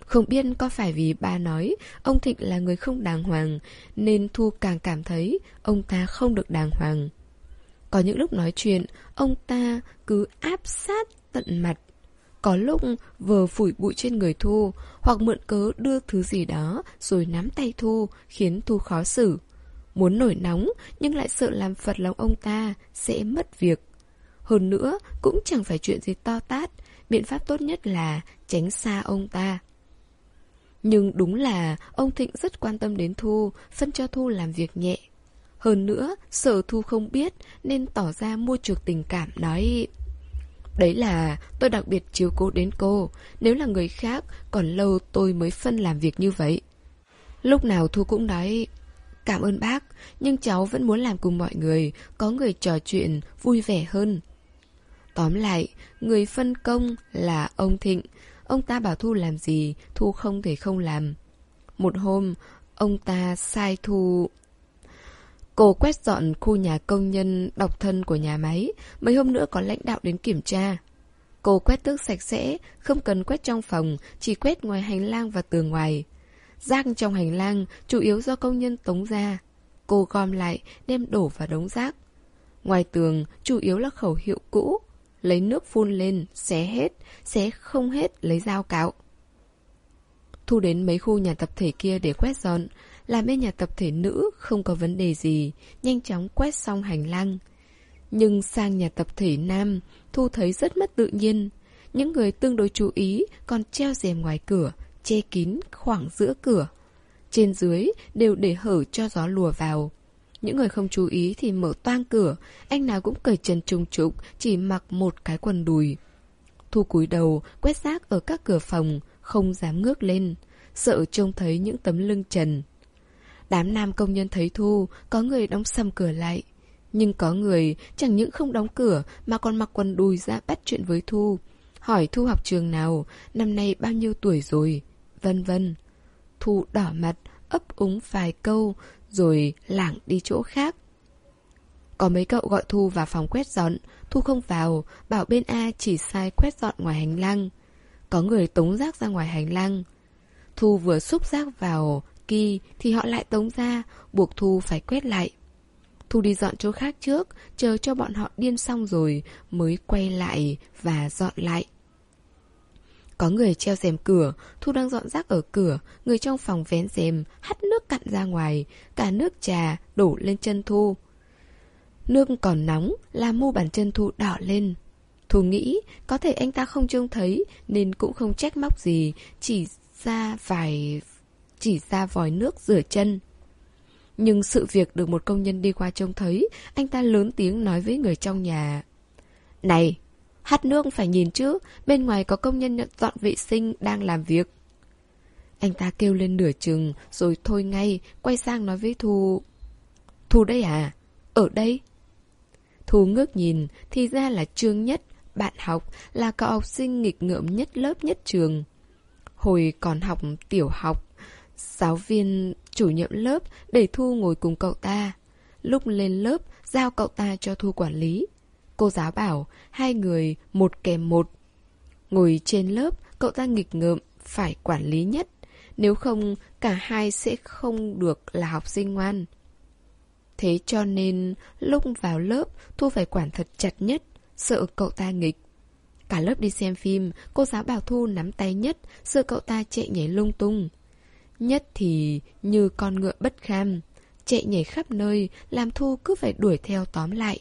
Không biết có phải vì ba nói ông Thịnh là người không đàng hoàng, nên Thu càng cảm thấy ông ta không được đàng hoàng. Có những lúc nói chuyện, ông ta cứ áp sát tận mặt. Có lúc vờ phủi bụi trên người Thu, hoặc mượn cớ đưa thứ gì đó rồi nắm tay Thu, khiến Thu khó xử. Muốn nổi nóng nhưng lại sợ làm phật lòng ông ta sẽ mất việc. Hơn nữa cũng chẳng phải chuyện gì to tát, biện pháp tốt nhất là tránh xa ông ta. Nhưng đúng là ông Thịnh rất quan tâm đến Thu, phân cho Thu làm việc nhẹ. Hơn nữa, sợ Thu không biết nên tỏ ra mua chuộc tình cảm, nói: đấy là tôi đặc biệt chiếu cố đến cô, nếu là người khác còn lâu tôi mới phân làm việc như vậy. Lúc nào Thu cũng nói: cảm ơn bác, nhưng cháu vẫn muốn làm cùng mọi người, có người trò chuyện vui vẻ hơn. Tóm lại, người phân công là ông Thịnh. Ông ta bảo Thu làm gì, Thu không thể không làm. Một hôm, ông ta sai Thu: cô quét dọn khu nhà công nhân độc thân của nhà máy, mấy hôm nữa có lãnh đạo đến kiểm tra. Cô quét tước sạch sẽ, không cần quét trong phòng, chỉ quét ngoài hành lang và tường ngoài. Rác trong hành lang chủ yếu do công nhân tống ra. Cô gom lại, đem đổ vào đống rác. Ngoài tường chủ yếu là khẩu hiệu cũ, lấy nước phun lên, xé hết, xé không hết lấy dao cạo. Thu đến mấy khu nhà tập thể kia để quét dọn. Làm bên nhà tập thể nữ không có vấn đề gì, nhanh chóng quét xong hành lang. Nhưng sang nhà tập thể nam, Thu thấy rất mất tự nhiên. Những người tương đối chú ý còn treo rèm ngoài cửa, che kín khoảng giữa cửa. Trên dưới đều để hở cho gió lùa vào. Những người không chú ý thì mở toang cửa, anh nào cũng cởi trần trùng trục, chỉ mặc một cái quần đùi. Thu cúi đầu quét rác ở các cửa phòng, không dám ngước lên, sợ trông thấy những tấm lưng trần. Đám nam công nhân thấy Thu, có người đóng sầm cửa lại. Nhưng có người chẳng những không đóng cửa mà còn mặc quần đùi ra bắt chuyện với Thu. Hỏi Thu học trường nào, năm nay bao nhiêu tuổi rồi, vân vân. Thu đỏ mặt, ấp úng vài câu, rồi lảng đi chỗ khác. Có mấy cậu gọi Thu vào phòng quét dọn, Thu không vào, bảo bên A chỉ sai quét dọn ngoài hành lang. Có người tống rác ra ngoài hành lang. Thu vừa xúc rác vào kỳ thì họ lại tống ra, buộc Thu phải quét lại. Thu đi dọn chỗ khác trước, chờ cho bọn họ điên xong rồi mới quay lại và dọn lại. Có người treo rèm cửa, Thu đang dọn rác ở cửa, người trong phòng vén rèm, hắt nước cặn ra ngoài, cả nước trà đổ lên chân Thu. Nước còn nóng, làm mu bàn chân Thu đỏ lên. Thu nghĩ có thể anh ta không trông thấy nên cũng không trách móc gì, chỉ ra vài... chỉ ra vòi nước rửa chân. Nhưng sự việc được một công nhân đi qua trông thấy, anh ta lớn tiếng nói với người trong nhà: này, hắt nước phải nhìn chứ, bên ngoài có công nhân nhận dọn vệ sinh đang làm việc. Anh ta kêu lên nửa chừng rồi thôi ngay, quay sang nói với Thu: Thu đây à? Ở đây. Thu ngước nhìn, thì ra là Trương Nhất, bạn học, là cậu học sinh nghịch ngợm nhất lớp nhất trường. Hồi còn học tiểu học, giáo viên chủ nhiệm lớp để Thu ngồi cùng cậu ta. Lúc lên lớp, giao cậu ta cho Thu quản lý. Cô giáo bảo hai người một kèm một. Ngồi trên lớp, cậu ta nghịch ngợm, phải quản lý nhất. Nếu không, cả hai sẽ không được là học sinh ngoan. Thế cho nên, lúc vào lớp, Thu phải quản thật chặt Nhất, sợ cậu ta nghịch. Cả lớp đi xem phim, cô giáo bảo Thu nắm tay Nhất, sợ cậu ta chạy nhảy lung tung. Nhất thì như con ngựa bất kham, chạy nhảy khắp nơi, làm Thu cứ phải đuổi theo tóm lại.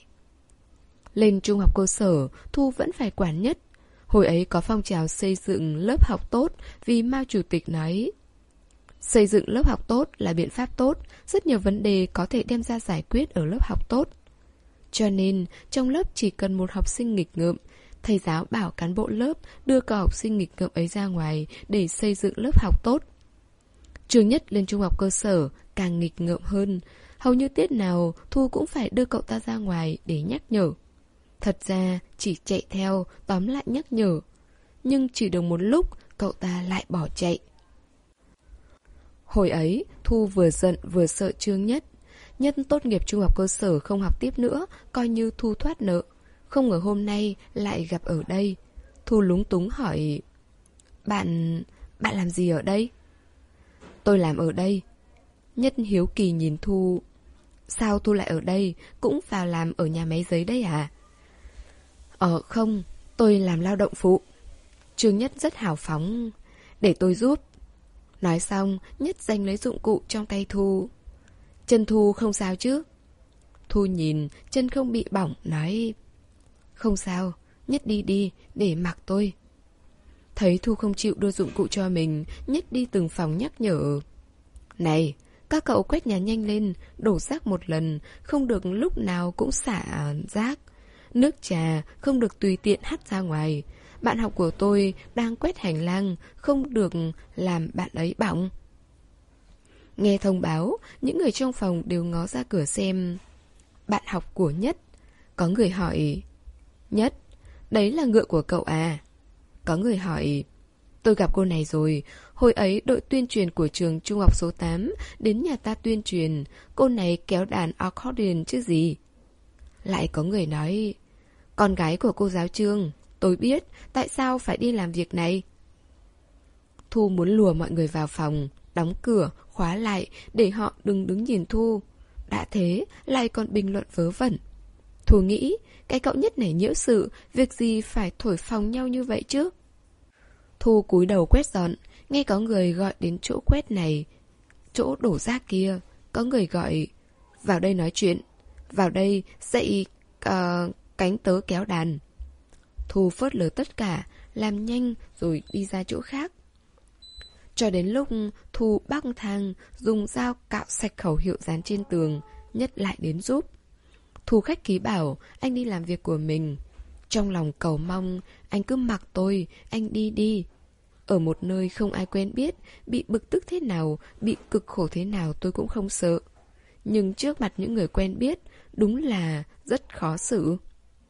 Lên trung học cơ sở, Thu vẫn phải quản Nhất. Hồi ấy có phong trào xây dựng lớp học tốt vì Mao Chủ tịch nói: xây dựng lớp học tốt là biện pháp tốt, rất nhiều vấn đề có thể đem ra giải quyết ở lớp học tốt. Cho nên, trong lớp chỉ cần một học sinh nghịch ngợm, thầy giáo bảo cán bộ lớp đưa cậu học sinh nghịch ngợm ấy ra ngoài để xây dựng lớp học tốt. Trường Nhất lên trung học cơ sở càng nghịch ngợm hơn, hầu như tiết nào Thu cũng phải đưa cậu ta ra ngoài để nhắc nhở. Thật ra chỉ chạy theo, tóm lại nhắc nhở. Nhưng chỉ được một lúc, cậu ta lại bỏ chạy. Hồi ấy, Thu vừa giận vừa sợ Trương Nhất. Nhất tốt nghiệp trung học cơ sở không học tiếp nữa, coi như Thu thoát nợ. Không ngờ hôm nay lại gặp ở đây. Thu lúng túng hỏi: Bạn... Bạn làm gì ở đây? Tôi làm ở đây. Nhất hiếu kỳ nhìn Thu. Sao Thu lại ở đây? Cũng vào làm ở nhà máy giấy đấy à? Ờ không, tôi làm lao động phụ. Trương Nhất rất hào phóng. Để tôi giúp. Nói xong, Nhất giành lấy dụng cụ trong tay Thu. Chân Thu không sao chứ? Thu nhìn, chân không bị bỏng, nói không sao, Nhất đi đi, để mặc tôi. Thấy Thu không chịu đưa dụng cụ cho mình, Nhất đi từng phòng nhắc nhở. Này, các cậu quét nhà nhanh lên, đổ rác một lần, không được lúc nào cũng xả rác. Nước trà không được tùy tiện hắt ra ngoài. Bạn học của tôi đang quét hành lang, không được làm bạn ấy bỏng. Nghe thông báo, những người trong phòng đều ngó ra cửa xem. Bạn học của Nhất. Có người hỏi, Nhất, đấy là ngựa của cậu à? Có người hỏi, tôi gặp cô này rồi. Hồi ấy đội tuyên truyền của trường trung học số tám đến nhà ta tuyên truyền. Cô này kéo đàn accordion chứ gì. Lại có người nói, con gái của cô giáo Trương. Tôi biết, tại sao phải đi làm việc này? Thu muốn lùa mọi người vào phòng, đóng cửa, khóa lại để họ đừng đứng nhìn Thu. Đã thế, lại còn bình luận vớ vẩn. Thu nghĩ, cái cậu Nhất này nhiễu sự, việc gì phải thổi phồng nhau như vậy chứ? Thu cúi đầu quét dọn, nghe có người gọi đến chỗ quét này, chỗ đổ rác kia. Có người gọi, vào đây nói chuyện, vào đây dạy uh, cánh tớ kéo đàn. Thu phớt lờ tất cả, làm nhanh rồi đi ra chỗ khác. Cho đến lúc Thu bắc thang, dùng dao cạo sạch khẩu hiệu dán trên tường, Nhất lại đến giúp. Thu khách khí bảo anh đi làm việc của mình. Trong lòng cầu mong, anh cứ mặc tôi, anh đi đi. Ở một nơi không ai quen biết, bị bực tức thế nào, bị cực khổ thế nào tôi cũng không sợ. Nhưng trước mặt những người quen biết, đúng là rất khó xử.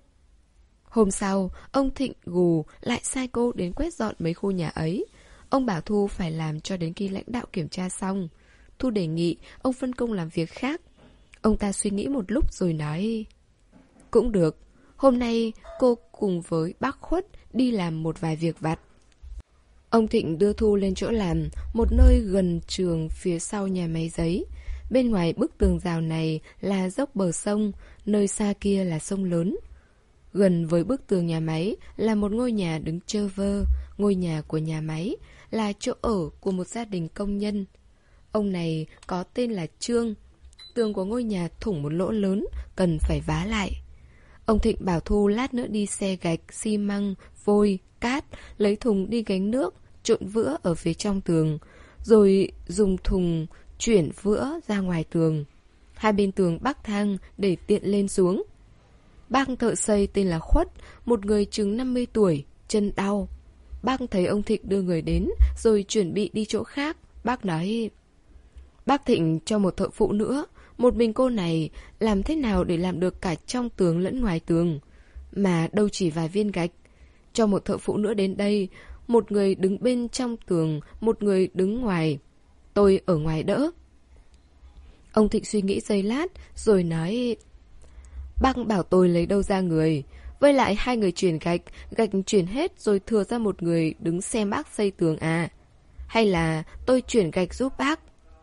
Hôm sau, ông Thịnh gù lại sai cô đến quét dọn mấy khu nhà ấy. Ông bảo Thu phải làm cho đến khi lãnh đạo kiểm tra xong. Thu đề nghị ông phân công làm việc khác. Ông ta suy nghĩ một lúc rồi nói, cũng được, hôm nay cô cùng với bác Khuất đi làm một vài việc vặt. Ông Thịnh đưa Thu lên chỗ làm, một nơi gần trường phía sau nhà máy giấy. Bên ngoài bức tường rào này là dốc bờ sông, nơi xa kia là sông lớn. Gần với bức tường nhà máy là một ngôi nhà đứng trơ vơ, ngôi nhà của nhà máy, là chỗ ở của một gia đình công nhân. Ông này có tên là Trương. Tường của ngôi nhà thủng một lỗ lớn, cần phải vá lại. Ông Thịnh bảo Thu lát nữa đi xe gạch, xi măng, vôi, cát, lấy thùng đi gánh nước, trộn vữa ở phía trong tường, rồi dùng thùng chuyển vữa ra ngoài tường. Hai bên tường bắc thang để tiện lên xuống. Bác thợ xây tên là Khuất, một người chừng năm mươi tuổi, chân đau. Bác thấy ông Thịnh đưa người đến, rồi chuẩn bị đi chỗ khác. Bác nói, bác Thịnh cho một thợ phụ nữa. Một mình cô này làm thế nào để làm được cả trong tường lẫn ngoài tường? Mà đâu chỉ vài viên gạch. Cho một thợ phụ nữa đến đây, một người đứng bên trong tường, một người đứng ngoài. Tôi ở ngoài đỡ. Ông Thịnh suy nghĩ giây lát, rồi nói, bác bảo tôi lấy đâu ra người. Với lại hai người chuyển gạch, gạch chuyển hết rồi thừa ra một người đứng xem bác xây tường à? Hay là tôi chuyển gạch giúp bác?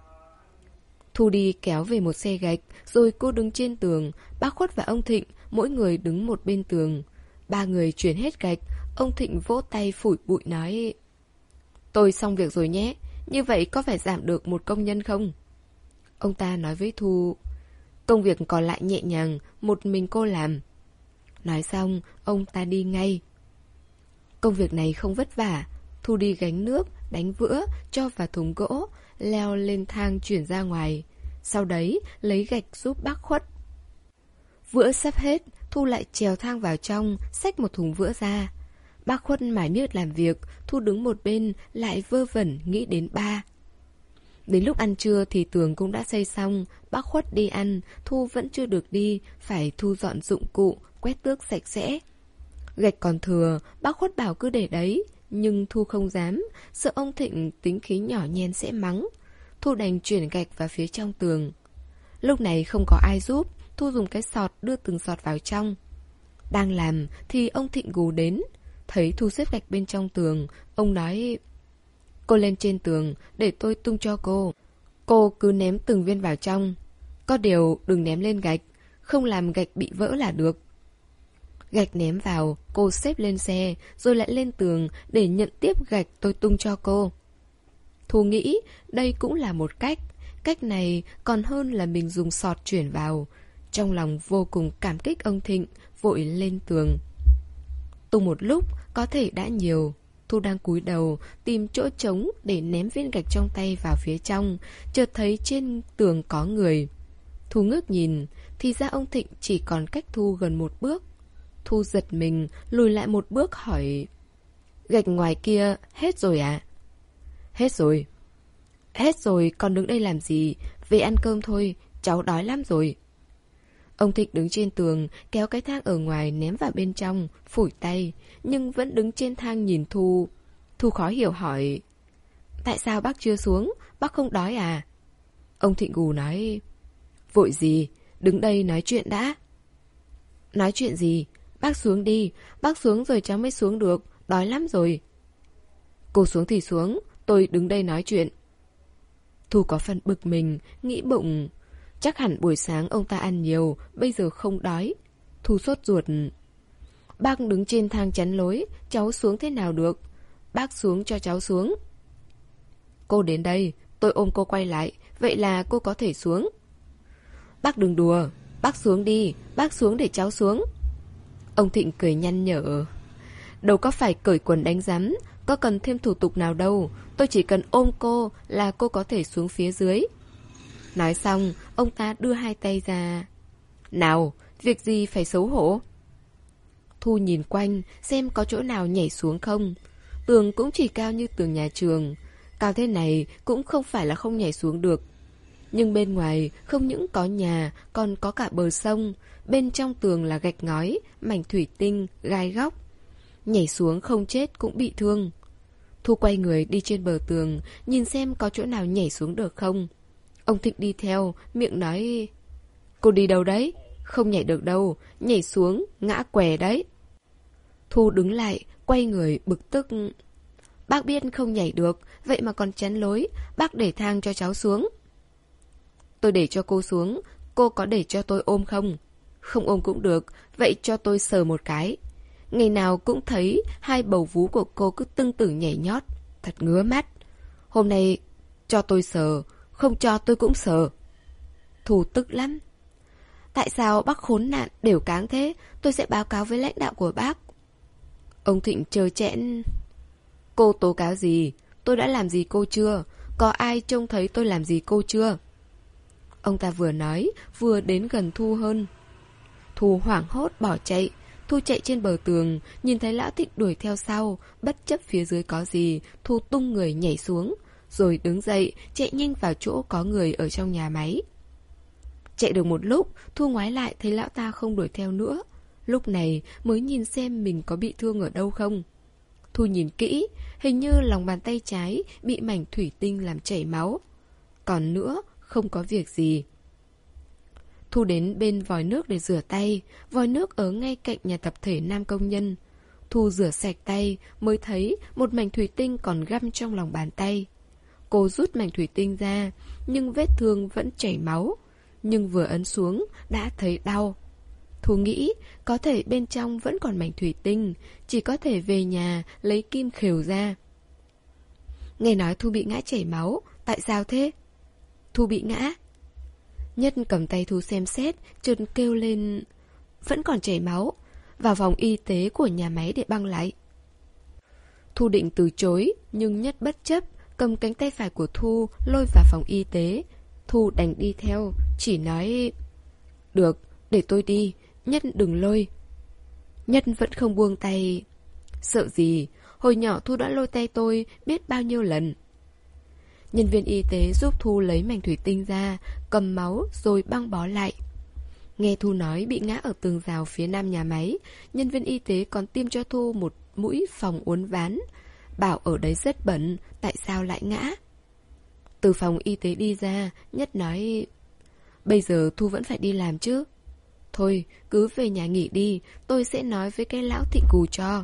Thu đi kéo về một xe gạch, rồi cô đứng trên tường. Bác Khuất và ông Thịnh, mỗi người đứng một bên tường. Ba người chuyển hết gạch. Ông Thịnh vỗ tay phủi bụi nói, tôi xong việc rồi nhé. Như vậy có phải giảm được một công nhân không? Ông ta nói với Thu, công việc còn lại nhẹ nhàng, một mình cô làm. Nói xong, ông ta đi ngay. Công việc này không vất vả. Thu đi gánh nước, đánh vữa, cho vào thùng gỗ, leo lên thang chuyển ra ngoài. Sau đấy, lấy gạch giúp bác Khuất. Vữa sắp hết, Thu lại trèo thang vào trong, xách một thùng vữa ra. Bác Khuất mải miết làm việc, Thu đứng một bên, lại vơ vẩn nghĩ đến ba. Đến lúc ăn trưa thì tường cũng đã xây xong. Bác Khuất đi ăn, Thu vẫn chưa được đi, phải thu dọn dụng cụ, quét tước sạch sẽ. Gạch còn thừa, bác Khuất bảo cứ để đấy, nhưng Thu không dám, sợ ông Thịnh tính khí nhỏ nhen sẽ mắng. Thu đành chuyển gạch vào phía trong tường. Lúc này không có ai giúp, Thu dùng cái sọt đưa từng sọt vào trong. Đang làm thì ông Thịnh gù đến. Thấy Thu xếp gạch bên trong tường, ông nói, Cô lên trên tường, để tôi tung cho cô. Cô cứ ném từng viên vào trong. Có điều đừng ném lên gạch, không làm gạch bị vỡ là được. Gạch ném vào, cô xếp lên xe, rồi lại lên tường để nhận tiếp gạch tôi tung cho cô. Thu nghĩ đây cũng là một cách. Cách này còn hơn là mình dùng sọt chuyển vào. Trong lòng vô cùng cảm kích ông Thịnh, vội lên tường. Tung một lúc, có thể đã nhiều. Thu đang cúi đầu, tìm chỗ trống để ném viên gạch trong tay vào phía trong, chợt thấy trên tường có người. Thu ngước nhìn, thì ra ông Thịnh chỉ còn cách Thu gần một bước. Thu giật mình, lùi lại một bước hỏi: Gạch ngoài kia hết rồi à? Hết rồi. Hết rồi, còn đứng đây làm gì? Về ăn cơm thôi, cháu đói lắm rồi. Ông Thịnh đứng trên tường, kéo cái thang ở ngoài ném vào bên trong, phủi tay, nhưng vẫn đứng trên thang nhìn Thu. Thu khó hiểu hỏi: Tại sao bác chưa xuống? Bác không đói à? Ông Thịnh gù nói: Vội gì? Đứng đây nói chuyện đã. Nói chuyện gì? Bác xuống đi, bác xuống rồi cháu mới xuống được, đói lắm rồi. Cô xuống thì xuống, tôi đứng đây nói chuyện. Thu có phần bực mình, nghĩ bụng, chắc hẳn buổi sáng ông ta ăn nhiều, bây giờ không đói. Thu sốt ruột: Bác đứng trên thang chắn lối, cháu xuống thế nào được? Bác xuống cho cháu xuống. Cô đến đây, tôi ôm cô quay lại, vậy là cô có thể xuống. Bác đừng đùa, bác xuống đi, bác xuống để cháu xuống. Ông Thịnh cười nhăn nhở: Đâu có phải cởi quần đánh rắm, có cần thêm thủ tục nào đâu, tôi chỉ cần ôm cô là cô có thể xuống phía dưới. Nói xong, ông ta đưa hai tay ra. Nào, việc gì phải xấu hổ? Thu nhìn quanh xem có chỗ nào nhảy xuống không. Tường cũng chỉ cao như tường nhà trường, cao thế này cũng không phải là không nhảy xuống được. Nhưng bên ngoài không những có nhà, còn có cả bờ sông. Bên trong tường là gạch ngói, mảnh thủy tinh, gai góc. Nhảy xuống không chết cũng bị thương. Thu quay người đi trên bờ tường, nhìn xem có chỗ nào nhảy xuống được không. Ông Thịnh đi theo, miệng nói: Cô đi đâu đấy? Không nhảy được đâu, nhảy xuống, ngã què đấy. Thu đứng lại, quay người, bực tức: Bác biết không nhảy được, vậy mà còn chắn lối, bác để thang cho cháu xuống. Tôi để cho cô xuống, cô có để cho tôi ôm không? Không ôm cũng được, vậy cho tôi sờ một cái. Ngày nào cũng thấy hai bầu vú của cô cứ tưng tửng nhảy nhót, thật ngứa mắt. Hôm nay cho tôi sờ, không cho tôi cũng sờ. Thu tức lắm: Tại sao bác khốn nạn đều cáng thế? Tôi sẽ báo cáo với lãnh đạo của bác. Ông Thịnh trơ trẽn: Cô tố cáo gì? Tôi đã làm gì cô chưa? Có ai trông thấy tôi làm gì cô chưa? Ông ta vừa nói, vừa đến gần Thu hơn. Thu hoảng hốt bỏ chạy. Thu chạy trên bờ tường, nhìn thấy Lão Thịnh đuổi theo sau, bất chấp phía dưới có gì, Thu tung người nhảy xuống, rồi đứng dậy, chạy nhanh vào chỗ có người ở trong nhà máy. Chạy được một lúc, Thu ngoái lại thấy lão ta không đuổi theo nữa. Lúc này mới nhìn xem mình có bị thương ở đâu không. Thu nhìn kỹ, hình như lòng bàn tay trái bị mảnh thủy tinh làm chảy máu. Còn nữa, không có việc gì. Thu đến bên vòi nước để rửa tay. Vòi nước ở ngay cạnh nhà tập thể nam công nhân. Thu rửa sạch tay mới thấy một mảnh thủy tinh còn găm trong lòng bàn tay. Cô rút mảnh thủy tinh ra, nhưng vết thương vẫn chảy máu. Nhưng vừa ấn xuống đã thấy đau. Thu nghĩ có thể bên trong vẫn còn mảnh thủy tinh, chỉ có thể về nhà lấy kim khều ra. Nghe nói Thu bị ngã chảy máu. Tại sao thế? Thu bị ngã. Nhất cầm tay Thu xem xét, chợt kêu lên: Vẫn còn chảy máu. Vào phòng y tế của nhà máy để băng lại. Thu định từ chối, nhưng Nhất bất chấp, cầm cánh tay phải của Thu lôi vào phòng y tế. Thu đành đi theo, chỉ nói: Được, để tôi đi, Nhất đừng lôi. Nhất vẫn không buông tay. Sợ gì, hồi nhỏ Thu đã lôi tay tôi biết bao nhiêu lần. Nhân viên y tế giúp Thu lấy mảnh thủy tinh ra, cầm máu rồi băng bó lại. Nghe Thu nói bị ngã ở tường rào phía nam nhà máy, nhân viên y tế còn tiêm cho Thu một mũi phòng uốn ván, bảo ở đấy rất bẩn, tại sao lại ngã. Từ phòng y tế đi ra, Nhất nói: Bây giờ Thu vẫn phải đi làm chứ. Thôi, cứ về nhà nghỉ đi, tôi sẽ nói với cái lão Thịnh cù cho.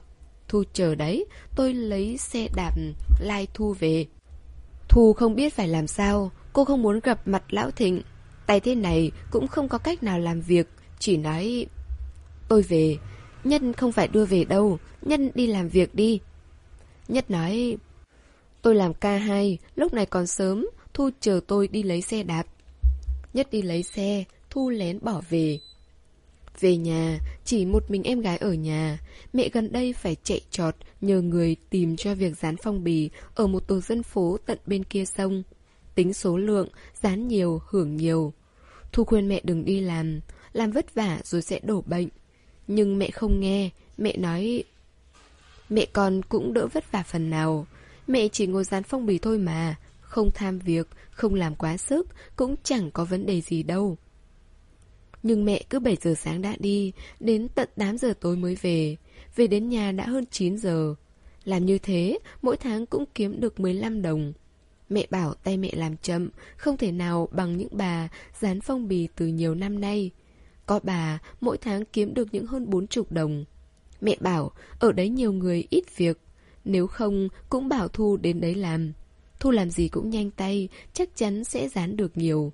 Thu chờ đấy, tôi lấy xe đạp lai Thu về. Thu không biết phải làm sao, cô không muốn gặp mặt Lão Thịnh. Tay thế này cũng không có cách nào làm việc, chỉ nói tôi về. Nhân không phải đưa về đâu, Nhân đi làm việc đi. Nhất nói tôi làm ca hai, lúc này còn sớm, Thu chờ tôi đi lấy xe đạp. Nhất đi lấy xe, Thu lén bỏ về. Về nhà, chỉ một mình em gái ở nhà. Mẹ gần đây phải chạy trọt nhờ người tìm cho việc dán phong bì ở một tổ dân phố tận bên kia sông. Tính số lượng, dán nhiều, hưởng nhiều. Thu khuyên mẹ đừng đi làm, làm vất vả rồi sẽ đổ bệnh. Nhưng mẹ không nghe, mẹ nói mẹ con cũng đỡ vất vả phần nào. Mẹ chỉ ngồi dán phong bì thôi mà, không tham việc, không làm quá sức, cũng chẳng có vấn đề gì đâu. Nhưng mẹ cứ bảy giờ sáng đã đi, đến tận tám giờ tối mới về. Về đến nhà đã hơn chín giờ. Làm như thế, mỗi tháng cũng kiếm được mười lăm đồng. Mẹ bảo tay mẹ làm chậm, không thể nào bằng những bà dán phong bì từ nhiều năm nay. Có bà, mỗi tháng kiếm được những hơn bốn chục đồng. Mẹ bảo, ở đấy nhiều người ít việc. Nếu không, cũng bảo Thu đến đấy làm. Thu làm gì cũng nhanh tay, chắc chắn sẽ dán được nhiều.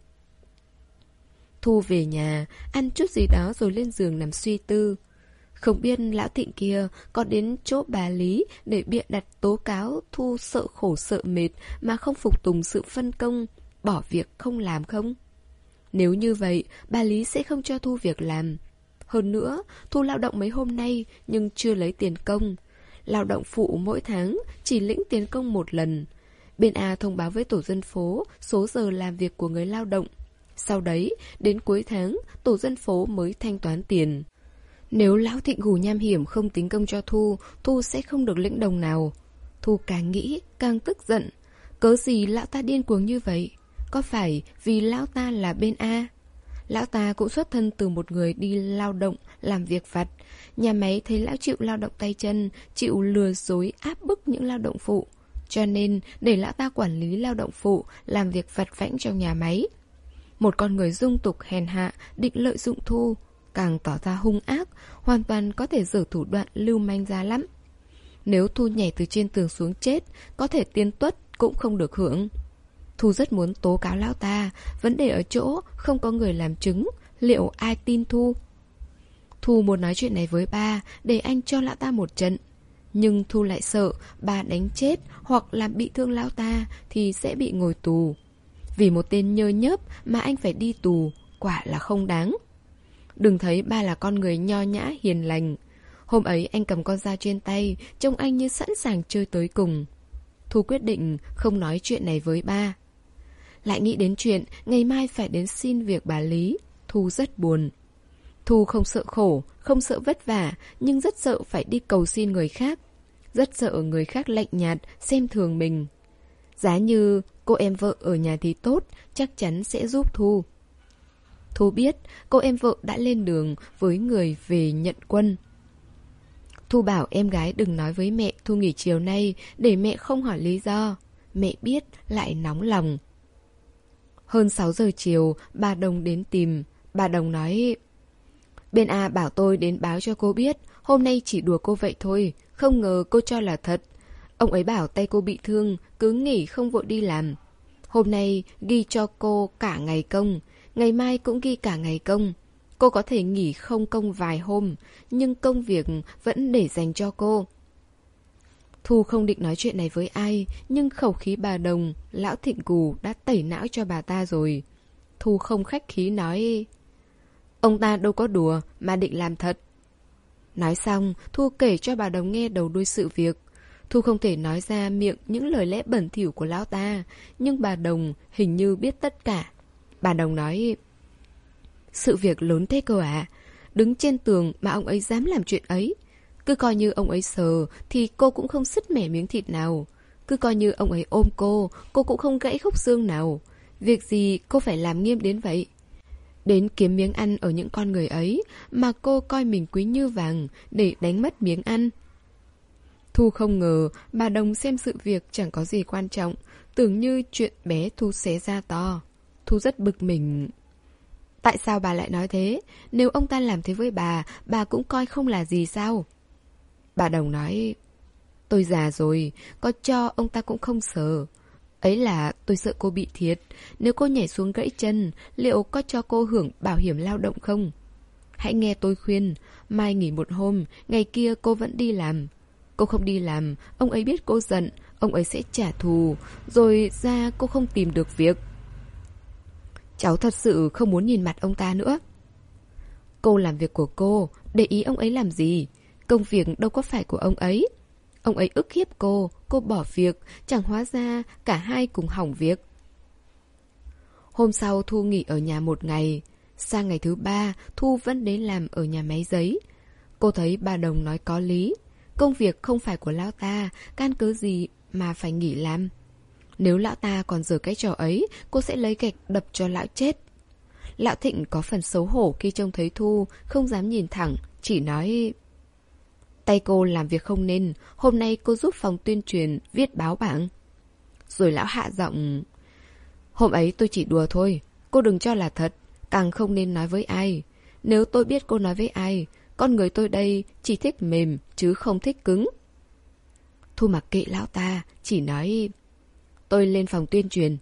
Thu về nhà, ăn chút gì đó rồi lên giường nằm suy tư. Không biết Lão Thịnh kia có đến chỗ bà Lý để bịa đặt tố cáo Thu sợ khổ sợ mệt mà không phục tùng sự phân công, bỏ việc không làm không? Nếu như vậy, bà Lý sẽ không cho Thu việc làm. Hơn nữa, Thu lao động mấy hôm nay nhưng chưa lấy tiền công. Lao động phụ mỗi tháng chỉ lĩnh tiền công một lần. Bên A thông báo với tổ dân phố số giờ làm việc của người lao động. Sau đấy, đến cuối tháng, tổ dân phố mới thanh toán tiền. Nếu Lão Thịnh hù nham hiểm không tính công cho Thu, Thu sẽ không được lĩnh đồng nào. Thu càng nghĩ, càng tức giận. Cớ gì lão ta điên cuồng như vậy? Có phải vì lão ta là bên A? Lão ta cũng xuất thân từ một người đi lao động, làm việc vặt. Nhà máy thấy lão chịu lao động tay chân, chịu lừa dối áp bức những lao động phụ. Cho nên để lão ta quản lý lao động phụ, làm việc vặt vãnh trong nhà máy. Một con người dung tục hèn hạ, định lợi dụng Thu, càng tỏ ra hung ác, hoàn toàn có thể giở thủ đoạn lưu manh ra lắm. Nếu Thu nhảy từ trên tường xuống chết, có thể tiên tuất cũng không được hưởng. Thu rất muốn tố cáo lão ta, vấn đề ở chỗ không có người làm chứng, liệu ai tin Thu? Thu muốn nói chuyện này với ba để anh cho lão ta một trận. Nhưng Thu lại sợ ba đánh chết hoặc làm bị thương lão ta thì sẽ bị ngồi tù. Vì một tên nhơ nhớp mà anh phải đi tù, quả là không đáng. Đừng thấy ba là con người nho nhã hiền lành. Hôm ấy anh cầm con dao trên tay, trông anh như sẵn sàng chơi tới cùng. Thu quyết định không nói chuyện này với ba. Lại nghĩ đến chuyện ngày mai phải đến xin việc bà Lý, Thu rất buồn. Thu không sợ khổ, không sợ vất vả, nhưng rất sợ phải đi cầu xin người khác. Rất sợ người khác lạnh nhạt, xem thường mình. Giá như cô em vợ ở nhà thì tốt, chắc chắn sẽ giúp Thu. Thu biết cô em vợ đã lên đường với người về nhận quân. Thu bảo em gái đừng nói với mẹ Thu nghỉ chiều nay để mẹ không hỏi lý do. Mẹ biết lại nóng lòng. Hơn sáu giờ chiều, bà Đồng đến tìm. Bà Đồng nói: bên A bảo tôi đến báo cho cô biết, hôm nay chỉ đùa cô vậy thôi, không ngờ cô cho là thật. Ông ấy bảo tay cô bị thương, cứ nghỉ không vội đi làm. Hôm nay ghi cho cô cả ngày công, ngày mai cũng ghi cả ngày công. Cô có thể nghỉ không công vài hôm, nhưng công việc vẫn để dành cho cô. Thu không định nói chuyện này với ai, nhưng khẩu khí bà Đồng, Lão Thịnh Cù đã tẩy não cho bà ta rồi. Thu không khách khí nói: ông ta đâu có đùa mà định làm thật. Nói xong, Thu kể cho bà Đồng nghe đầu đuôi sự việc. Thu không thể nói ra miệng những lời lẽ bẩn thỉu của lão ta, nhưng bà Đồng hình như biết tất cả. Bà Đồng nói: sự việc lớn thế cơ à? Đứng trên tường mà ông ấy dám làm chuyện ấy. Cứ coi như ông ấy sờ thì cô cũng không sứt mẻ miếng thịt nào. Cứ coi như ông ấy ôm cô, cô cũng không gãy khúc xương nào. Việc gì cô phải làm nghiêm đến vậy? Đến kiếm miếng ăn ở những con người ấy mà cô coi mình quý như vàng để đánh mất miếng ăn. Thu không ngờ bà Đồng xem sự việc chẳng có gì quan trọng, tưởng như chuyện bé Thu xé ra to. Thu rất bực mình. Tại sao bà lại nói thế? Nếu ông ta làm thế với bà, bà cũng coi không là gì sao? Bà Đồng nói: Tôi già rồi, có cho ông ta cũng không sờ. Ấy là tôi sợ cô bị thiệt. Nếu cô nhảy xuống gãy chân, liệu có cho cô hưởng bảo hiểm lao động không? Hãy nghe tôi khuyên, mai nghỉ một hôm, ngày kia cô vẫn đi làm. Cô không đi làm, ông ấy biết cô giận, ông ấy sẽ trả thù, rồi ra cô không tìm được việc. Cháu thật sự không muốn nhìn mặt ông ta nữa. Cô làm việc của cô, để ý ông ấy làm gì? Công việc đâu có phải của ông ấy. Ông ấy ức hiếp cô, cô bỏ việc, chẳng hóa ra cả hai cùng hỏng việc. Hôm sau Thu nghỉ ở nhà một ngày. Sang ngày thứ ba, Thu vẫn đến làm ở nhà máy giấy. Cô thấy bà Đồng nói có lý. Công việc không phải của lão ta, can cớ gì mà phải nghỉ làm. Nếu lão ta còn giở cái trò ấy, cô sẽ lấy gạch đập cho lão chết. Lão Thịnh có phần xấu hổ khi trông thấy Thu, không dám nhìn thẳng, chỉ nói: tay cô làm việc không nên, hôm nay cô giúp phòng tuyên truyền viết báo bảng. Rồi lão hạ giọng: hôm ấy tôi chỉ đùa thôi, cô đừng cho là thật, càng không nên nói với ai. Nếu tôi biết cô nói với ai, con người tôi đây chỉ thích mềm chứ không thích cứng. Thu mặc kệ lão ta, chỉ nói: tôi lên phòng tuyên truyền.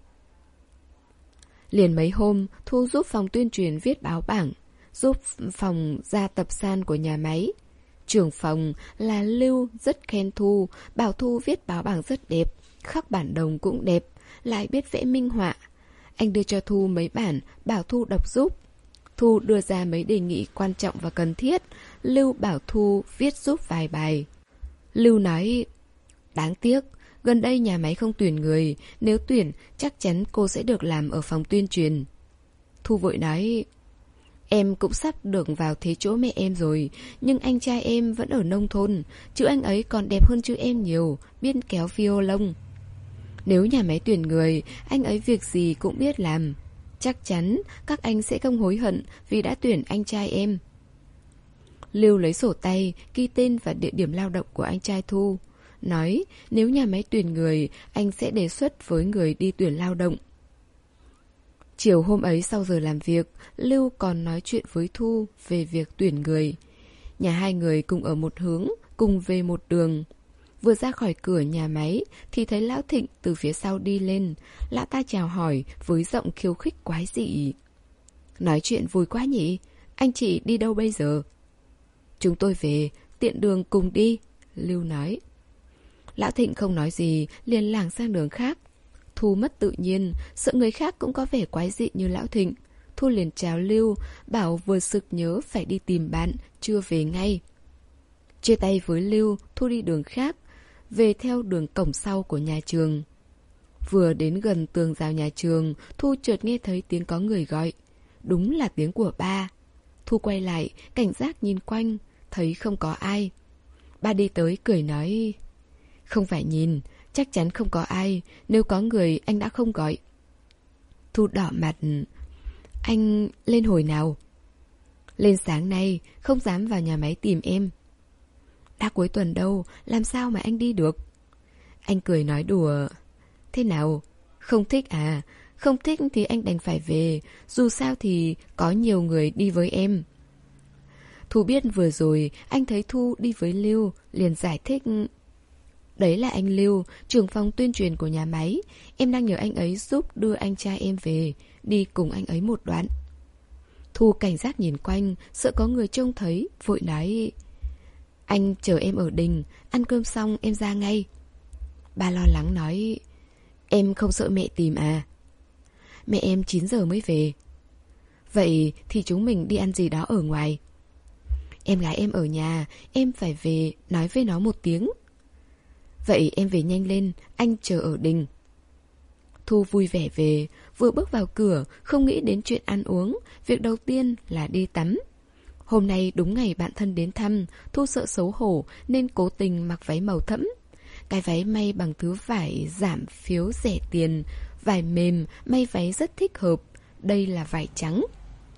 Liền mấy hôm, Thu giúp phòng tuyên truyền viết báo bảng, giúp phòng ra tập san của nhà máy. Trưởng phòng là Lưu rất khen Thu, bảo Thu viết báo bảng rất đẹp, khắc bản đồng cũng đẹp, lại biết vẽ minh họa. Anh đưa cho Thu mấy bản, bảo Thu đọc giúp. Thu đưa ra mấy đề nghị quan trọng và cần thiết, Lưu bảo Thu viết giúp vài bài. Lưu nói: đáng tiếc, gần đây nhà máy không tuyển người, nếu tuyển chắc chắn cô sẽ được làm ở phòng tuyên truyền. Thu vội nói: em cũng sắp được vào thế chỗ mẹ em rồi, nhưng anh trai em vẫn ở nông thôn, chữ anh ấy còn đẹp hơn chữ em nhiều, biết kéo violon. Nếu nhà máy tuyển người, anh ấy việc gì cũng biết làm. Chắc chắn các anh sẽ không hối hận vì đã tuyển anh trai em. Lưu lấy sổ tay, ghi tên và địa điểm lao động của anh trai Thu. Nói nếu nhà máy tuyển người, anh sẽ đề xuất với người đi tuyển lao động. Chiều hôm ấy sau giờ làm việc, Lưu còn nói chuyện với Thu về việc tuyển người. Nhà hai người cùng ở một hướng, cùng về một đường. Vừa ra khỏi cửa nhà máy thì thấy Lão Thịnh từ phía sau đi lên. Lão ta chào hỏi với giọng khiêu khích quái dị: nói chuyện vui quá nhỉ, anh chị đi đâu bây giờ? Chúng tôi về, tiện đường cùng đi, Lưu nói. Lão Thịnh không nói gì, liền lảng sang đường khác. Thu mất tự nhiên, sợ người khác cũng có vẻ quái dị như Lão Thịnh. Thu liền chào Lưu, bảo vừa sực nhớ phải đi tìm bạn, chưa về ngay. Chia tay với Lưu, Thu đi đường khác, về theo đường cổng sau của nhà trường. Vừa đến gần tường rào nhà trường, Thu chợt nghe thấy tiếng có người gọi. Đúng là tiếng của ba. Thu quay lại, cảnh giác nhìn quanh, thấy không có ai. Ba đi tới cười nói: không phải nhìn, chắc chắn không có ai, nếu có người anh đã không gọi. Thu đỏ mặt: anh lên hồi nào? Lên sáng nay, không dám vào nhà máy tìm em. Đã cuối tuần đâu, làm sao mà anh đi được? Anh cười nói đùa: thế nào, không thích à? Không thích thì anh đành phải về, dù sao thì có nhiều người đi với em. Thu biết vừa rồi anh thấy Thu đi với Lưu, liền giải thích: đấy là anh Lưu, trưởng phòng tuyên truyền của nhà máy. Em đang nhờ anh ấy giúp đưa anh trai em về, đi cùng anh ấy một đoạn. Thu cảnh giác nhìn quanh, sợ có người trông thấy, vội nói: anh chờ em ở đình, ăn cơm xong em ra ngay. Ba lo lắng nói: em không sợ mẹ tìm à? Mẹ em chín giờ mới về. Vậy thì chúng mình đi ăn gì đó ở ngoài. Em gái em ở nhà, em phải về nói với nó một tiếng. Vậy em về nhanh lên, anh chờ ở đình. Thu vui vẻ về, vừa bước vào cửa, không nghĩ đến chuyện ăn uống, việc đầu tiên là đi tắm. Hôm nay đúng ngày bạn thân đến thăm, Thu sợ xấu hổ nên cố tình mặc váy màu thẫm. Cái váy may bằng thứ vải giảm phiếu rẻ tiền, vải mềm, may váy rất thích hợp, đây là vải trắng.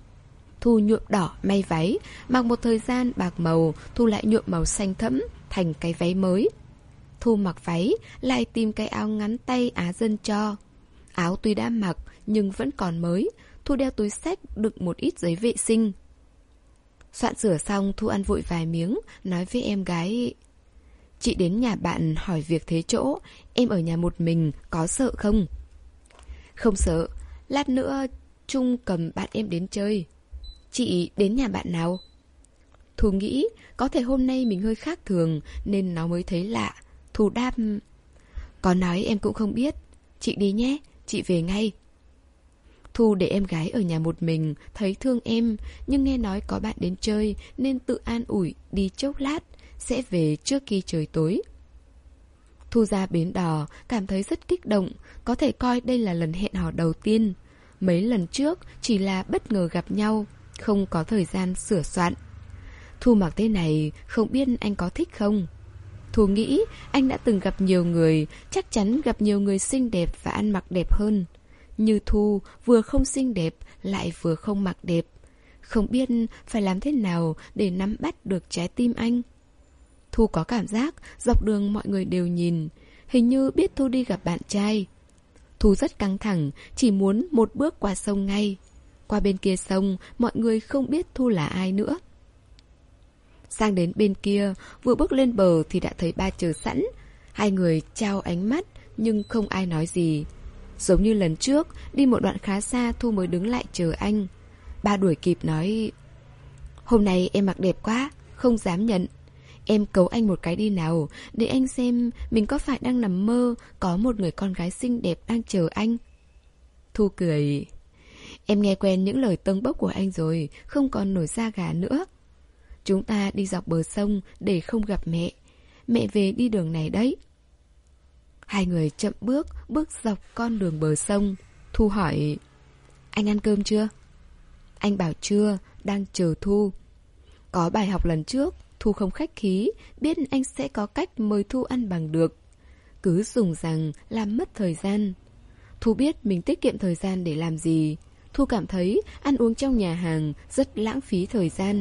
Thu nhuộm đỏ may váy, mặc một thời gian bạc màu, Thu lại nhuộm màu xanh thẫm thành cái váy mới. Thu mặc váy, lại tìm cái áo ngắn tay Á Dân cho. Áo tuy đã mặc nhưng vẫn còn mới. Thu đeo túi xách đựng một ít giấy vệ sinh. Soạn sửa xong, Thu ăn vội vài miếng, nói với em gái: Chị đến nhà bạn hỏi việc thế chỗ, em ở nhà một mình, có sợ không? Không sợ, lát nữa Trung cầm bạn em đến chơi. Chị đến nhà bạn nào? Thu nghĩ có thể hôm nay mình hơi khác thường nên nó mới thấy lạ. Thu đáp: có nói em cũng không biết. Chị đi nhé, chị về ngay. Thu để em gái ở nhà một mình, thấy thương em, nhưng nghe nói có bạn đến chơi nên tự an ủi đi chốc lát, sẽ về trước khi trời tối. Thu ra bến đò, cảm thấy rất kích động, có thể coi đây là lần hẹn hò đầu tiên. Mấy lần trước chỉ là bất ngờ gặp nhau, không có thời gian sửa soạn. Thu mặc thế này, không biết anh có thích không? Thu nghĩ anh đã từng gặp nhiều người, chắc chắn gặp nhiều người xinh đẹp và ăn mặc đẹp hơn. Như Thu, vừa không xinh đẹp, lại vừa không mặc đẹp. Không biết phải làm thế nào để nắm bắt được trái tim anh. Thu có cảm giác dọc đường mọi người đều nhìn, hình như biết Thu đi gặp bạn trai. Thu rất căng thẳng, chỉ muốn một bước qua sông ngay. Qua bên kia sông, mọi người không biết Thu là ai nữa. Sang đến bên kia, vừa bước lên bờ thì đã thấy ba chờ sẵn. Hai người trao ánh mắt, nhưng không ai nói gì. Giống như lần trước, đi một đoạn khá xa Thu mới đứng lại chờ anh. Ba đuổi kịp nói: hôm nay em mặc đẹp quá, không dám nhận. Em cầu anh một cái đi nào, để anh xem mình có phải đang nằm mơ có một người con gái xinh đẹp đang chờ anh. Thu cười: em nghe quen những lời tâng bốc của anh rồi, không còn nổi da gà nữa. Chúng ta đi dọc bờ sông để không gặp mẹ. Mẹ về đi đường này đấy. Hai người chậm bước, bước dọc con đường bờ sông. Thu hỏi: anh ăn cơm chưa? Anh bảo chưa, đang chờ Thu. Có bài học lần trước, Thu không khách khí, biết anh sẽ có cách mời Thu ăn bằng được. Cứ dùng rằng làm mất thời gian. Thu biết mình tiết kiệm thời gian để làm gì. Thu cảm thấy ăn uống trong nhà hàng rất lãng phí thời gian.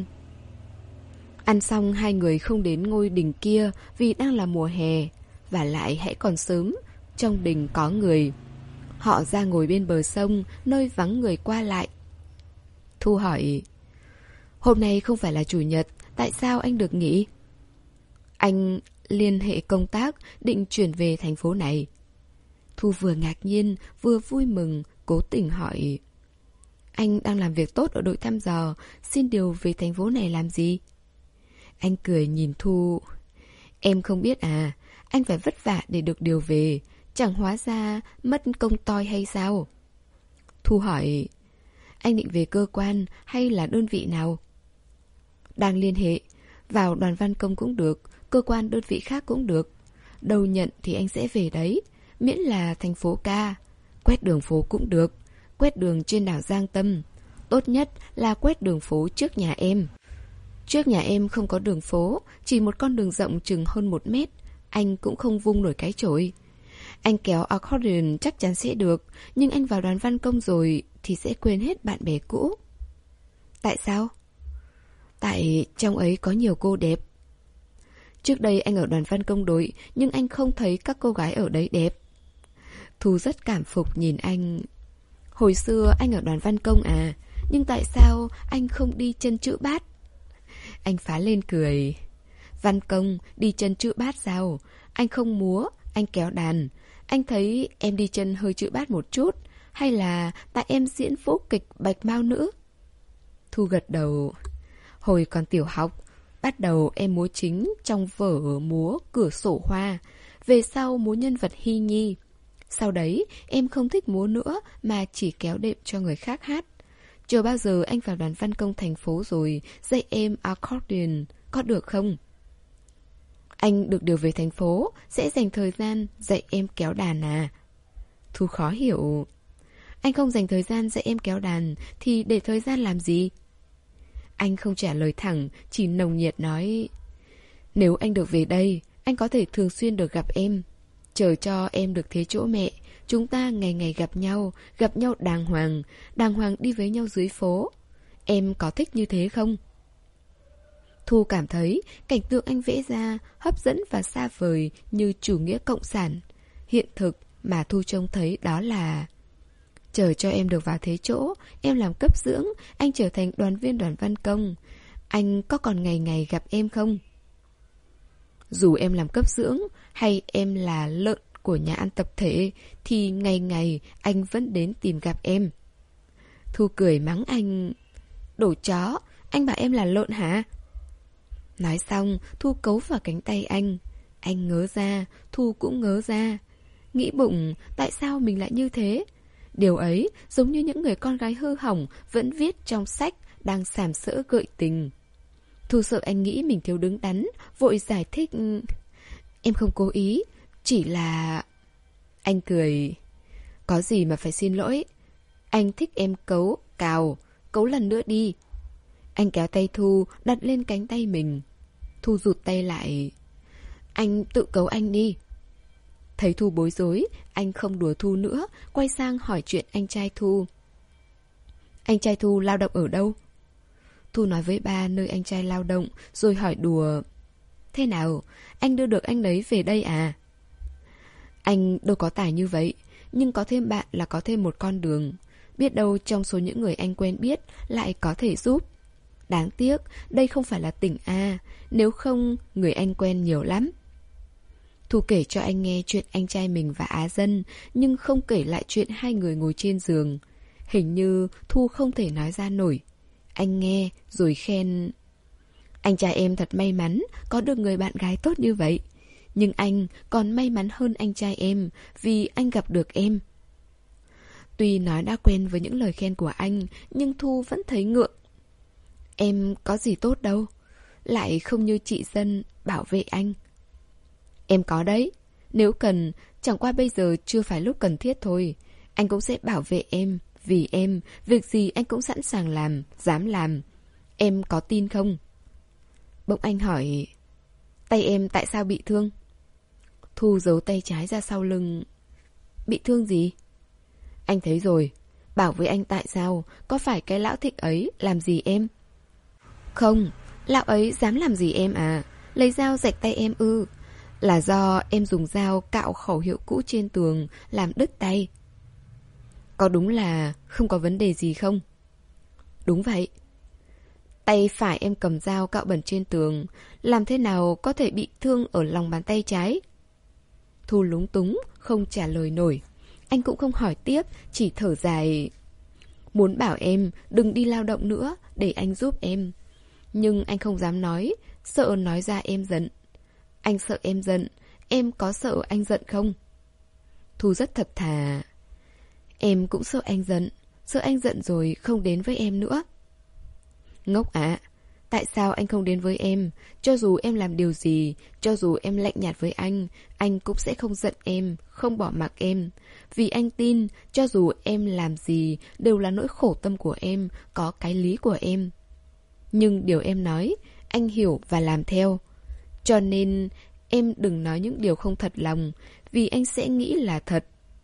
Ăn xong hai người không đến ngôi đình kia vì đang là mùa hè. Và lại hãy còn sớm, trong đình có người. Họ ra ngồi bên bờ sông, nơi vắng người qua lại. Thu hỏi: hôm nay không phải là chủ nhật, tại sao anh được nghỉ? Anh liên hệ công tác, định chuyển về thành phố này. Thu vừa ngạc nhiên, vừa vui mừng, cố tình hỏi: anh đang làm việc tốt ở đội thăm dò, xin điều về thành phố này làm gì? Anh cười nhìn Thu: em không biết à, anh phải vất vả để được điều về, chẳng hóa ra mất công toi hay sao? Thu hỏi: anh định về cơ quan hay là đơn vị nào? Đang liên hệ, vào đoàn văn công cũng được, cơ quan đơn vị khác cũng được. Đâu nhận thì anh sẽ về đấy, miễn là thành phố ca. Quét đường phố cũng được, quét đường trên đảo Giang Tâm. Tốt nhất là quét đường phố trước nhà em. Trước nhà em không có đường phố, chỉ một con đường rộng chừng hơn một mét. Anh cũng không vung nổi cái chổi. Anh kéo accordion chắc chắn sẽ được, nhưng anh vào đoàn văn công rồi thì sẽ quên hết bạn bè cũ. Tại sao? Tại trong ấy có nhiều cô đẹp. Trước đây anh ở đoàn văn công đội, nhưng anh không thấy các cô gái ở đấy đẹp. Thu rất cảm phục nhìn anh. Hồi xưa anh ở đoàn văn công à, nhưng tại sao anh không đi chân chữ bát? Anh phá lên cười. Văn công đi chân chữ bát sao? Anh không múa, anh kéo đàn. Anh thấy em đi chân hơi chữ bát một chút, hay là tại em diễn vũ kịch Bạch Mao Nữ? Thu gật đầu. Hồi còn tiểu học, bắt đầu em múa chính trong vở múa Cửa Sổ Hoa, về sau múa nhân vật Hy Nhi. Sau đấy em không thích múa nữa mà chỉ kéo đệm cho người khác hát. Chờ bao giờ anh vào đoàn văn công thành phố rồi dạy em accordion, có được không? Anh được điều về thành phố, sẽ dành thời gian dạy em kéo đàn à? Thu khó hiểu. Anh không dành thời gian dạy em kéo đàn thì để thời gian làm gì? Anh không trả lời thẳng, chỉ nồng nhiệt nói: nếu anh được về đây, anh có thể thường xuyên được gặp em. Chờ cho em được thế chỗ mẹ, chúng ta ngày ngày gặp nhau, gặp nhau đàng hoàng, đàng hoàng đi với nhau dưới phố. Em có thích như thế không? Thu cảm thấy cảnh tượng anh vẽ ra hấp dẫn và xa vời như chủ nghĩa cộng sản. Hiện thực mà Thu trông thấy đó là: chờ cho em được vào thế chỗ, em làm cấp dưỡng, anh trở thành đoàn viên đoàn văn công. Anh có còn ngày ngày gặp em không? Dù em làm cấp dưỡng hay em là lợn của nhà ăn tập thể thì ngày ngày anh vẫn đến tìm gặp em. Thu cười mắng anh. Đồ chó, anh bảo em là lợn hả? Nói xong, Thu cấu vào cánh tay anh. Anh ngớ ra, Thu cũng ngớ ra. Nghĩ bụng, tại sao mình lại như thế? Điều ấy giống như những người con gái hư hỏng vẫn viết trong sách đang sàm sỡ gợi tình. Thu sợ anh nghĩ mình thiếu đứng đắn, vội giải thích. Em không cố ý, chỉ là... Anh cười. Có gì mà phải xin lỗi. Anh thích em cấu, cào, cấu lần nữa đi. Anh kéo tay Thu đặt lên cánh tay mình. Thu rụt tay lại. Anh tự cấu anh đi. Thấy Thu bối rối, anh không đùa Thu nữa, quay sang hỏi chuyện anh trai Thu. Anh trai Thu lao động ở đâu? Thu nói với ba nơi anh trai lao động, rồi hỏi đùa. Thế nào, anh đưa được anh đấy về đây à? Anh đâu có tài như vậy, nhưng có thêm bạn là có thêm một con đường. Biết đâu trong số những người anh quen biết lại có thể giúp. Đáng tiếc, đây không phải là tỉnh A, nếu không người anh quen nhiều lắm. Thu kể cho anh nghe chuyện anh trai mình và Á Dân, nhưng không kể lại chuyện hai người ngồi trên giường. Hình như Thu không thể nói ra nổi. Anh nghe rồi khen. Anh trai em thật may mắn có được người bạn gái tốt như vậy. Nhưng anh còn may mắn hơn anh trai em vì anh gặp được em. Tuy nói đã quen với những lời khen của anh, nhưng Thu vẫn thấy ngượng. Em có gì tốt đâu, lại không như chị Dân bảo vệ anh. Em có đấy, nếu cần, chẳng qua bây giờ chưa phải lúc cần thiết thôi. Anh cũng sẽ bảo vệ em, vì em, việc gì anh cũng sẵn sàng làm, dám làm. Em có tin không? Bỗng anh hỏi, tay em tại sao bị thương? Thu giấu tay trái ra sau lưng. Bị thương gì? Anh thấy rồi, bảo với anh tại sao, có phải cái lão Thịnh ấy làm gì em? Không, lão ấy dám làm gì em à? Lấy dao rạch tay em ư? Là do em dùng dao cạo khẩu hiệu cũ trên tường làm đứt tay. Có đúng là không có vấn đề gì không? Đúng vậy. Tay phải em cầm dao cạo bẩn trên tường, làm thế nào có thể bị thương ở lòng bàn tay trái? Thu lúng túng, không trả lời nổi. Anh cũng không hỏi tiếp, chỉ thở dài. Muốn bảo em đừng đi lao động nữa, để anh giúp em. Nhưng anh không dám nói, sợ nói ra em giận. Anh sợ em giận, em có sợ anh giận không? Thu rất thật thà. Em cũng sợ anh giận, sợ anh giận rồi không đến với em nữa. Ngốc ạ, à, tại sao anh không đến với em? Cho dù em làm điều gì, cho dù em lạnh nhạt với anh, anh cũng sẽ không giận em, không bỏ mặc em. Vì anh tin, cho dù em làm gì, đều là nỗi khổ tâm của em, có cái lý của em. Nhưng điều em nói, anh hiểu và làm theo. Cho nên, em đừng nói những điều không thật lòng, vì anh sẽ nghĩ là thật.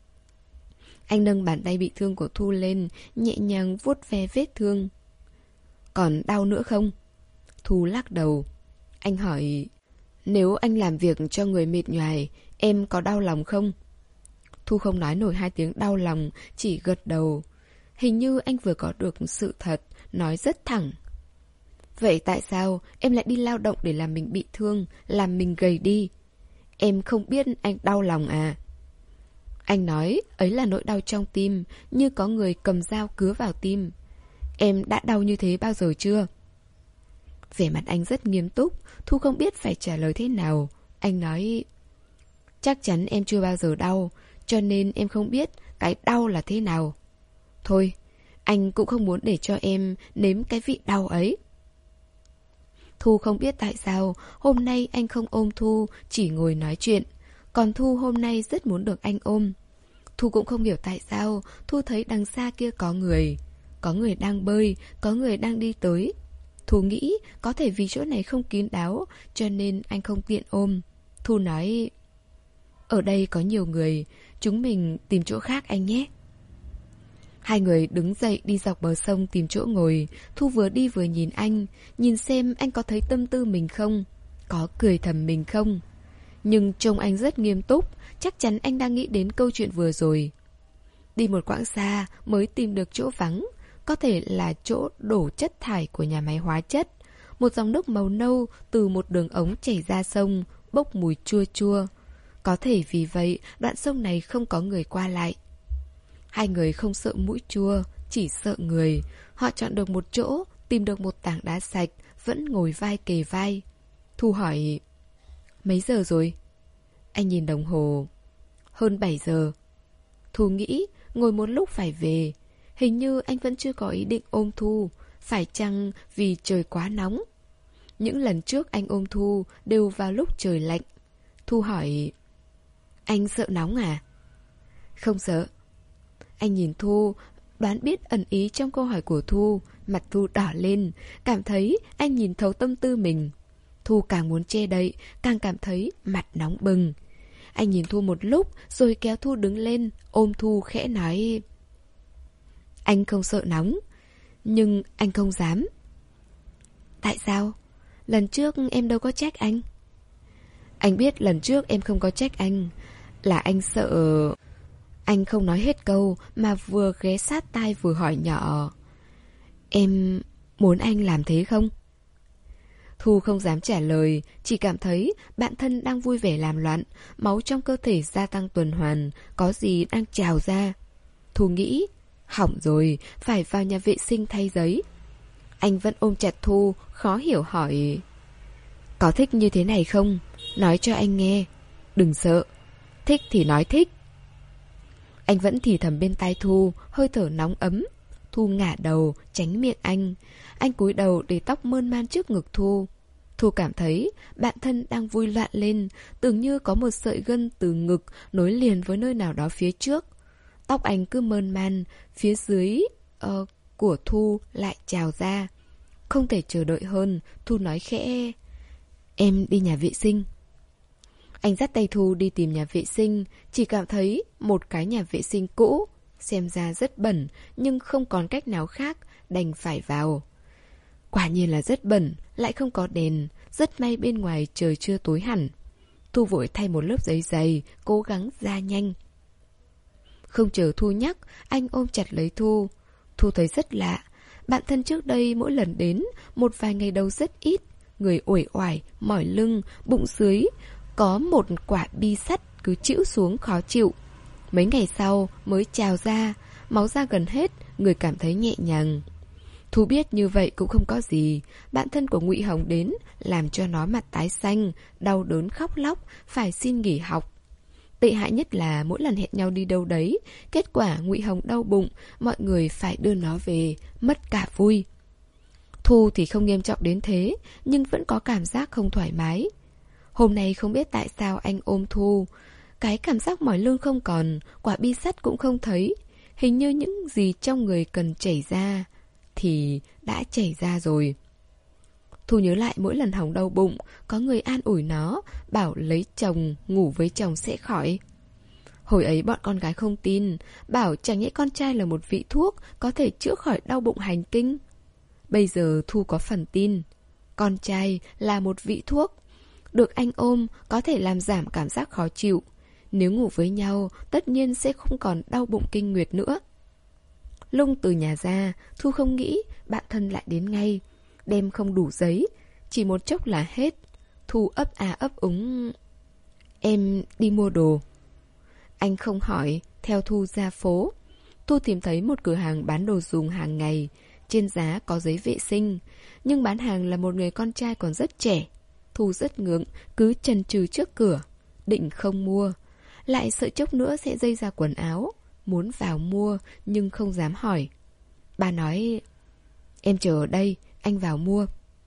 Anh nâng bàn tay bị thương của Thu lên, nhẹ nhàng vuốt ve vết thương. Còn đau nữa không? Thu lắc đầu. Anh hỏi, nếu anh làm việc cho người mệt nhoài, em có đau lòng không? Thu không nói nổi hai tiếng đau lòng, chỉ gật đầu. Hình như anh vừa có được sự thật, nói rất thẳng. Vậy tại sao em lại đi lao động để làm mình bị thương, làm mình gầy đi? Em không biết anh đau lòng à? Anh nói ấy là nỗi đau trong tim, như có người cầm dao cứa vào tim. Em đã đau như thế bao giờ chưa? Vẻ mặt anh rất nghiêm túc, Thu không biết phải trả lời thế nào. Anh nói, chắc chắn em chưa bao giờ đau, cho nên em không biết cái đau là thế nào. Thôi, anh cũng không muốn để cho em nếm cái vị đau ấy. Thu không biết tại sao hôm nay anh không ôm Thu, chỉ ngồi nói chuyện. Còn Thu hôm nay rất muốn được anh ôm. Thu cũng không hiểu tại sao Thu thấy đằng xa kia có người. Có người đang bơi, có người đang đi tới. Thu nghĩ có thể vì chỗ này không kín đáo, cho nên anh không tiện ôm. Thu nói, ở đây có nhiều người, chúng mình tìm chỗ khác anh nhé. Hai người đứng dậy đi dọc bờ sông tìm chỗ ngồi. Thu vừa đi vừa nhìn anh, nhìn xem anh có thấy tâm tư mình không, có cười thầm mình không. Nhưng trông anh rất nghiêm túc, chắc chắn anh đang nghĩ đến câu chuyện vừa rồi. Đi một quãng xa mới tìm được chỗ vắng, có thể là chỗ đổ chất thải của nhà máy hóa chất. Một dòng nước màu nâu từ một đường ống chảy ra sông, bốc mùi chua chua. Có thể vì vậy đoạn sông này không có người qua lại. Hai người không sợ mũi chua, chỉ sợ người. Họ chọn được một chỗ, tìm được một tảng đá sạch, vẫn ngồi vai kề vai. Thu hỏi: mấy giờ rồi? Anh nhìn đồng hồ: hơn bảy giờ. Thu nghĩ ngồi một lúc phải về. Hình như anh vẫn chưa có ý định ôm Thu. Phải chăng vì trời quá nóng? Những lần trước anh ôm Thu đều vào lúc trời lạnh. Thu hỏi: anh sợ nóng à? Không sợ. Anh nhìn Thu, đoán biết ẩn ý trong câu hỏi của Thu. Mặt Thu đỏ lên, cảm thấy anh nhìn thấu tâm tư mình. Thu càng muốn che đậy, càng cảm thấy mặt nóng bừng. Anh nhìn Thu một lúc rồi kéo Thu đứng lên, ôm Thu khẽ nói: anh không sợ nóng, nhưng anh không dám. Tại sao? Lần trước em đâu có trách anh. Anh biết lần trước em không có trách anh, là anh sợ. Anh không nói hết câu mà vừa ghé sát tai vừa hỏi nhỏ: em muốn anh làm thế không? Thu không dám trả lời, chỉ cảm thấy bản thân đang vui vẻ làm loạn, máu trong cơ thể gia tăng tuần hoàn, có gì đang trào ra. Thu nghĩ, hỏng rồi, phải vào nhà vệ sinh thay giấy. Anh vẫn ôm chặt Thu, khó hiểu hỏi: có thích như thế này không? Nói cho anh nghe. Đừng sợ. Thích thì nói thích. Anh vẫn thì thầm bên tai Thu, hơi thở nóng ấm. Thu ngả đầu, tránh miệng anh. Anh cúi đầu để tóc mơn man trước ngực Thu. Thu cảm thấy bản thân đang vui loạn lên, tưởng như có một sợi gân từ ngực nối liền với nơi nào đó phía trước. Tóc anh cứ mơn man, phía dưới uh, của Thu lại trào ra. Không thể chờ đợi hơn, Thu nói khẽ: em đi nhà vệ sinh. Anh dắt tay Thu đi tìm nhà vệ sinh, chỉ cảm thấy một cái nhà vệ sinh cũ, xem ra rất bẩn, nhưng không còn cách nào khác, đành phải vào. Quả nhiên là rất bẩn, lại không có đèn, rất may bên ngoài trời chưa tối hẳn. Thu vội thay một lớp giấy dày, cố gắng ra nhanh. Không chờ Thu nhắc, anh ôm chặt lấy Thu. Thu thấy rất lạ, bạn thân trước đây mỗi lần đến, một vài ngày đầu rất ít, người uể oải, mỏi lưng, bụng dưới, có một quả bi sắt cứ chĩu xuống khó chịu. Mấy ngày sau mới trào ra, máu ra gần hết, người cảm thấy nhẹ nhàng. Thu biết như vậy cũng không có gì. Bạn thân của Ngụy Hồng đến làm cho nó mặt tái xanh, đau đớn khóc lóc, phải xin nghỉ học. Tệ hại nhất là mỗi lần hẹn nhau đi đâu đấy, kết quả Ngụy Hồng đau bụng, mọi người phải đưa nó về, mất cả vui. Thu thì không nghiêm trọng đến thế, nhưng vẫn có cảm giác không thoải mái. Hôm nay không biết tại sao anh ôm Thu, cái cảm giác mỏi lưng không còn, quả bi sắt cũng không thấy. Hình như những gì trong người cần chảy ra thì đã chảy ra rồi. Thu nhớ lại mỗi lần Hồng đau bụng, có người an ủi nó, bảo lấy chồng, ngủ với chồng sẽ khỏi. Hồi ấy bọn con gái không tin, bảo chẳng nhẽ con trai là một vị thuốc có thể chữa khỏi đau bụng hành kinh. Bây giờ Thu có phần tin. Con trai là một vị thuốc, được anh ôm có thể làm giảm cảm giác khó chịu. Nếu ngủ với nhau, tất nhiên sẽ không còn đau bụng kinh nguyệt nữa. Lung từ nhà ra, Thu không nghĩ bạn thân lại đến ngay. Đem không đủ giấy, chỉ một chốc là hết. Thu ấp à ấp úng: em đi mua đồ. Anh không hỏi, theo Thu ra phố. Thu tìm thấy một cửa hàng bán đồ dùng hàng ngày. Trên giá có giấy vệ sinh, nhưng bán hàng là một người con trai còn rất trẻ. Thu rất ngượng, cứ chần chừ trước cửa. Định không mua, lại sợ chốc nữa sẽ dây ra quần áo. Muốn vào mua nhưng không dám hỏi. Bà nói: em chờ ở đây, anh vào mua.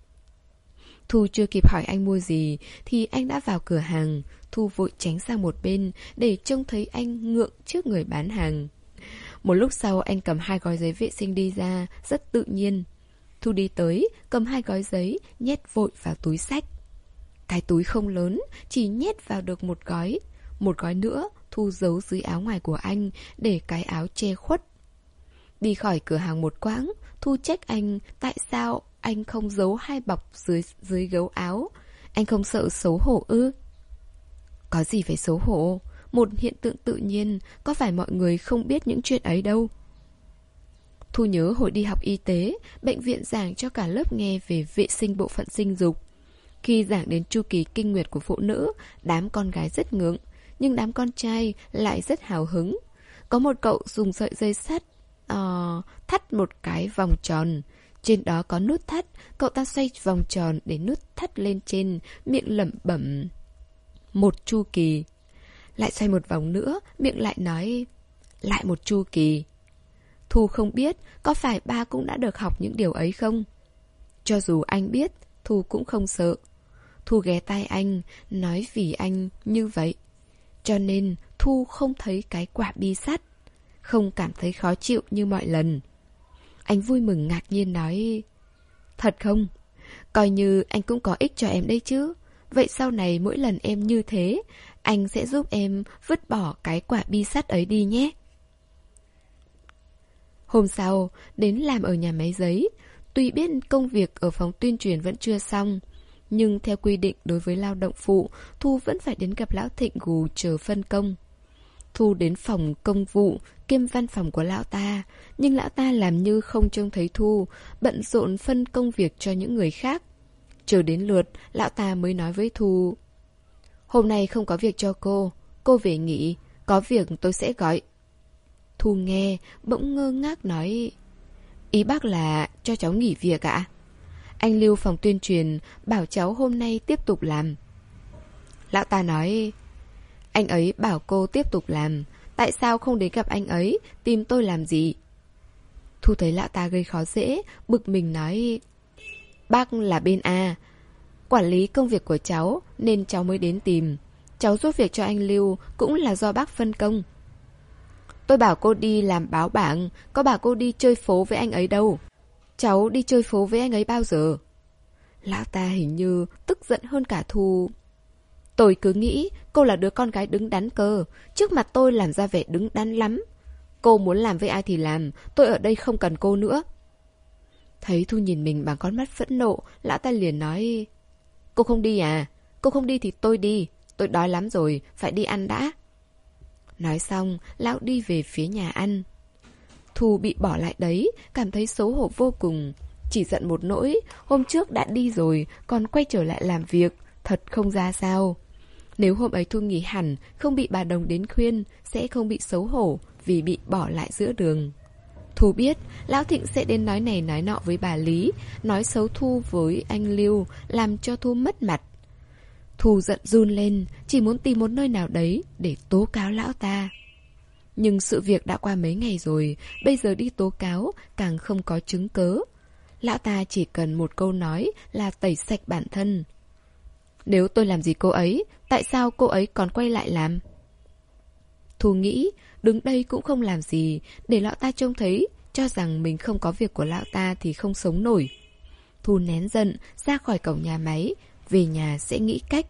Thu chưa kịp hỏi anh mua gì thì anh đã vào cửa hàng. Thu vội tránh sang một bên để trông thấy anh ngượng trước người bán hàng. Một lúc sau anh cầm hai gói giấy vệ sinh đi ra, rất tự nhiên. Thu đi tới, cầm hai gói giấy, nhét vội vào túi xách. Cái túi không lớn, chỉ nhét vào được một gói. Một gói nữa Thu giấu dưới áo ngoài của anh, để cái áo che khuất. Đi khỏi cửa hàng một quãng, Thu trách anh tại sao anh không giấu hai bọc dưới, dưới gấu áo. Anh không sợ xấu hổ ư? Có gì phải xấu hổ, một hiện tượng tự nhiên, có phải mọi người không biết những chuyện ấy đâu. Thu nhớ hồi đi học y tế, bệnh viện giảng cho cả lớp nghe về vệ sinh bộ phận sinh dục. Khi giảng đến chu kỳ kinh nguyệt của phụ nữ, đám con gái rất ngưỡng, nhưng đám con trai lại rất hào hứng. Có một cậu dùng sợi dây sắt uh, thắt một cái vòng tròn. Trên đó có nút thắt, cậu ta xoay vòng tròn để nút thắt lên trên, miệng lẩm bẩm một chu kỳ. Lại xoay một vòng nữa, miệng lại nói lại một chu kỳ. Thu không biết có phải ba cũng đã được học những điều ấy không. Cho dù anh biết, Thu cũng không sợ. Thu ghé tai anh, nói vì anh như vậy. Cho nên Thu không thấy cái quả bi sắt, không cảm thấy khó chịu như mọi lần. Anh vui mừng ngạc nhiên nói: thật không? Coi như anh cũng có ích cho em đấy chứ. Vậy sau này mỗi lần em như thế, anh sẽ giúp em vứt bỏ cái quả bi sắt ấy đi nhé. Hôm sau, đến làm ở nhà máy giấy. Tuy biết công việc ở phòng tuyên truyền vẫn chưa xong, nhưng theo quy định đối với lao động phụ, Thu vẫn phải đến gặp Lão Thịnh gù chờ phân công. Thu đến phòng công vụ kiêm văn phòng của lão ta, nhưng lão ta làm như không trông thấy Thu, bận rộn phân công việc cho những người khác. Chờ đến lượt, lão ta mới nói với Thu: hôm nay không có việc cho cô, cô về nghỉ, có việc tôi sẽ gọi. Thu nghe, bỗng ngơ ngác nói: ý bác là cho cháu nghỉ việc ạ? Anh Lưu phòng tuyên truyền bảo cháu hôm nay tiếp tục làm. Lão ta nói: anh ấy bảo cô tiếp tục làm, tại sao không đến gặp anh ấy, tìm tôi làm gì? Thu thấy lão ta gây khó dễ, bực mình nói: bác là bên A, quản lý công việc của cháu nên cháu mới đến tìm. Cháu giúp việc cho anh Lưu cũng là do bác phân công. Tôi bảo cô đi làm báo bảng, có bảo cô đi chơi phố với anh ấy đâu. Cháu đi chơi phố với anh ấy bao giờ? Lão ta hình như tức giận hơn cả Thu. Tôi cứ nghĩ cô là đứa con gái đứng đắn cơ, trước mặt tôi làm ra vẻ đứng đắn lắm. Cô muốn làm với ai thì làm, tôi ở đây không cần cô nữa. Thấy Thu nhìn mình bằng con mắt phẫn nộ, lão ta liền nói: cô không đi à? Cô không đi thì tôi đi, tôi đói lắm rồi, phải đi ăn đã. Nói xong, lão đi về phía nhà ăn. Thu bị bỏ lại đấy, cảm thấy xấu hổ vô cùng. Chỉ giận một nỗi, hôm trước đã đi rồi, còn quay trở lại làm việc, thật không ra sao. Nếu hôm ấy Thu nghỉ hẳn, không bị bà Đồng đến khuyên, sẽ không bị xấu hổ vì bị bỏ lại giữa đường. Thu biết, Lão Thịnh sẽ đến nói này nói nọ với bà Lý, nói xấu Thu với anh Lưu, làm cho Thu mất mặt. Thu giận run lên, chỉ muốn tìm một nơi nào đấy để tố cáo lão ta. Nhưng sự việc đã qua mấy ngày rồi, bây giờ đi tố cáo càng không có chứng cớ. Lão ta chỉ cần một câu nói là tẩy sạch bản thân. Nếu tôi làm gì cô ấy, tại sao cô ấy còn quay lại làm? Thu nghĩ, đứng đây cũng không làm gì, để lão ta trông thấy, cho rằng mình không có việc của lão ta thì không sống nổi. Thu nén giận, ra khỏi cổng nhà máy, về nhà sẽ nghĩ cách.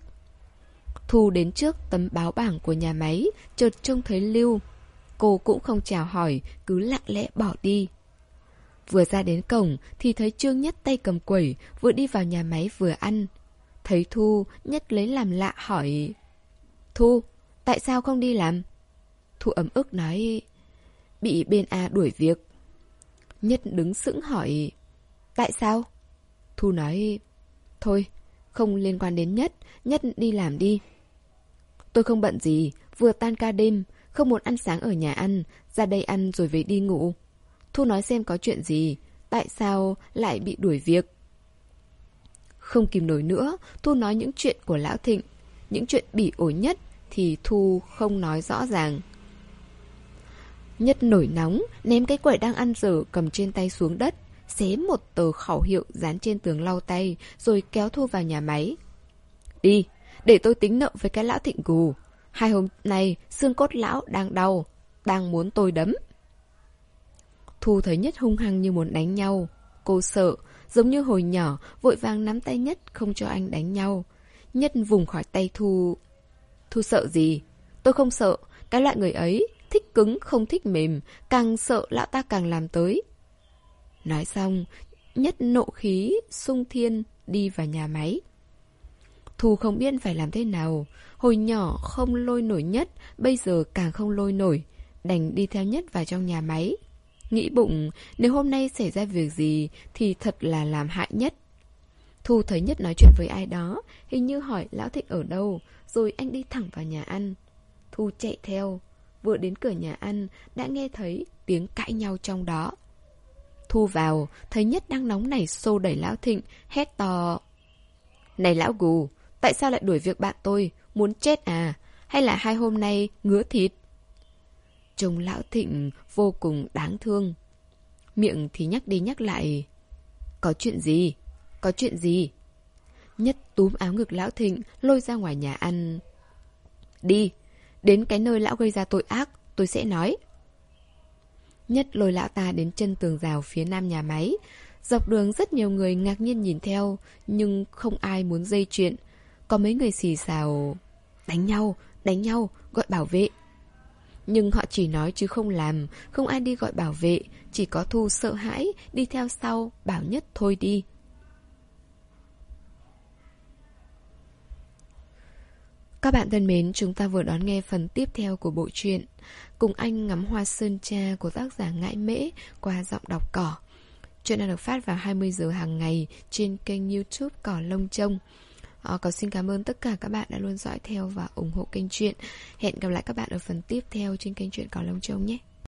Thu đến trước tấm báo bảng của nhà máy, chợt trông thấy Lưu. Cô cũng không chào hỏi, cứ lặng lẽ bỏ đi. Vừa ra đến cổng thì thấy Trương Nhất tay cầm quẩy, vừa đi vào nhà máy vừa ăn. Thấy Thu, Nhất lấy làm lạ hỏi: Thu, tại sao không đi làm? Thu ấm ức nói: bị bên A đuổi việc. Nhất đứng sững hỏi: tại sao? Thu nói: thôi, không liên quan đến Nhất, Nhất đi làm đi. Tôi không bận gì, vừa tan ca đêm, không muốn ăn sáng ở nhà ăn, ra đây ăn rồi về đi ngủ. Thu nói xem có chuyện gì, tại sao lại bị đuổi việc? Không kìm nổi nữa, Thu nói những chuyện của Lão Thịnh, những chuyện bỉ ổi Nhất thì Thu không nói rõ ràng. Nhất nổi nóng, ném cái quẩy đang ăn dở cầm trên tay xuống đất, xé một tờ khẩu hiệu dán trên tường lau tay, rồi kéo Thu vào nhà máy. Đi, để tôi tính nợ với cái Lão Thịnh gù. Hai hôm nay, xương cốt lão đang đau, đang muốn tôi đấm. Thu thấy Nhất hung hăng như muốn đánh nhau. Cô sợ, giống như hồi nhỏ, vội vàng nắm tay Nhất không cho anh đánh nhau. Nhất vùng khỏi tay Thu. Thu sợ gì? Tôi không sợ, cái loại người ấy thích cứng không thích mềm, càng sợ lão ta càng làm tới. Nói xong, Nhất nộ khí xung thiên đi vào nhà máy. Thu không biết phải làm thế nào. Hồi nhỏ không lôi nổi Nhất, bây giờ càng không lôi nổi, đành đi theo Nhất vào trong nhà máy. Nghĩ bụng, nếu hôm nay xảy ra việc gì thì thật là làm hại Nhất. Thu thấy Nhất nói chuyện với ai đó, hình như hỏi Lão Thịnh ở đâu, rồi anh đi thẳng vào nhà ăn. Thu chạy theo, vừa đến cửa nhà ăn đã nghe thấy tiếng cãi nhau trong đó. Thu vào, thấy Nhất đang nóng nảy xô đẩy Lão Thịnh, hét to: Này lão gù, tại sao lại đuổi việc bạn tôi, muốn chết à? Hay là hai hôm nay ngứa thịt? Trông Lão Thịnh vô cùng đáng thương. Miệng thì nhắc đi nhắc lại: Có chuyện gì? Có chuyện gì? Nhất túm áo ngực Lão Thịnh, lôi ra ngoài nhà ăn. Đi, đến cái nơi lão gây ra tội ác, tôi sẽ nói. Nhất lôi lão ta đến chân tường rào phía nam nhà máy. Dọc đường rất nhiều người ngạc nhiên nhìn theo, nhưng không ai muốn dây chuyện. Có mấy người xì xào: Đánh nhau, đánh nhau, gọi bảo vệ. Nhưng họ chỉ nói chứ không làm, không ai đi gọi bảo vệ. Chỉ có Thu sợ hãi, đi theo sau, bảo Nhất thôi đi. Các bạn thân mến, chúng ta vừa đón nghe phần tiếp theo của bộ truyện Cùng Anh Ngắm Hoa Sơn Tra của tác giả Ngãi Mễ qua giọng đọc Cỏ. Chuyện đang được phát vào hai mươi giờ hàng ngày trên kênh YouTube Cỏ Lông Trông. À, Cỏ xin cảm ơn tất cả các bạn đã luôn dõi theo và ủng hộ kênh truyện. Hẹn gặp lại các bạn ở phần tiếp theo trên kênh truyện Cỏ Lông Trông nhé.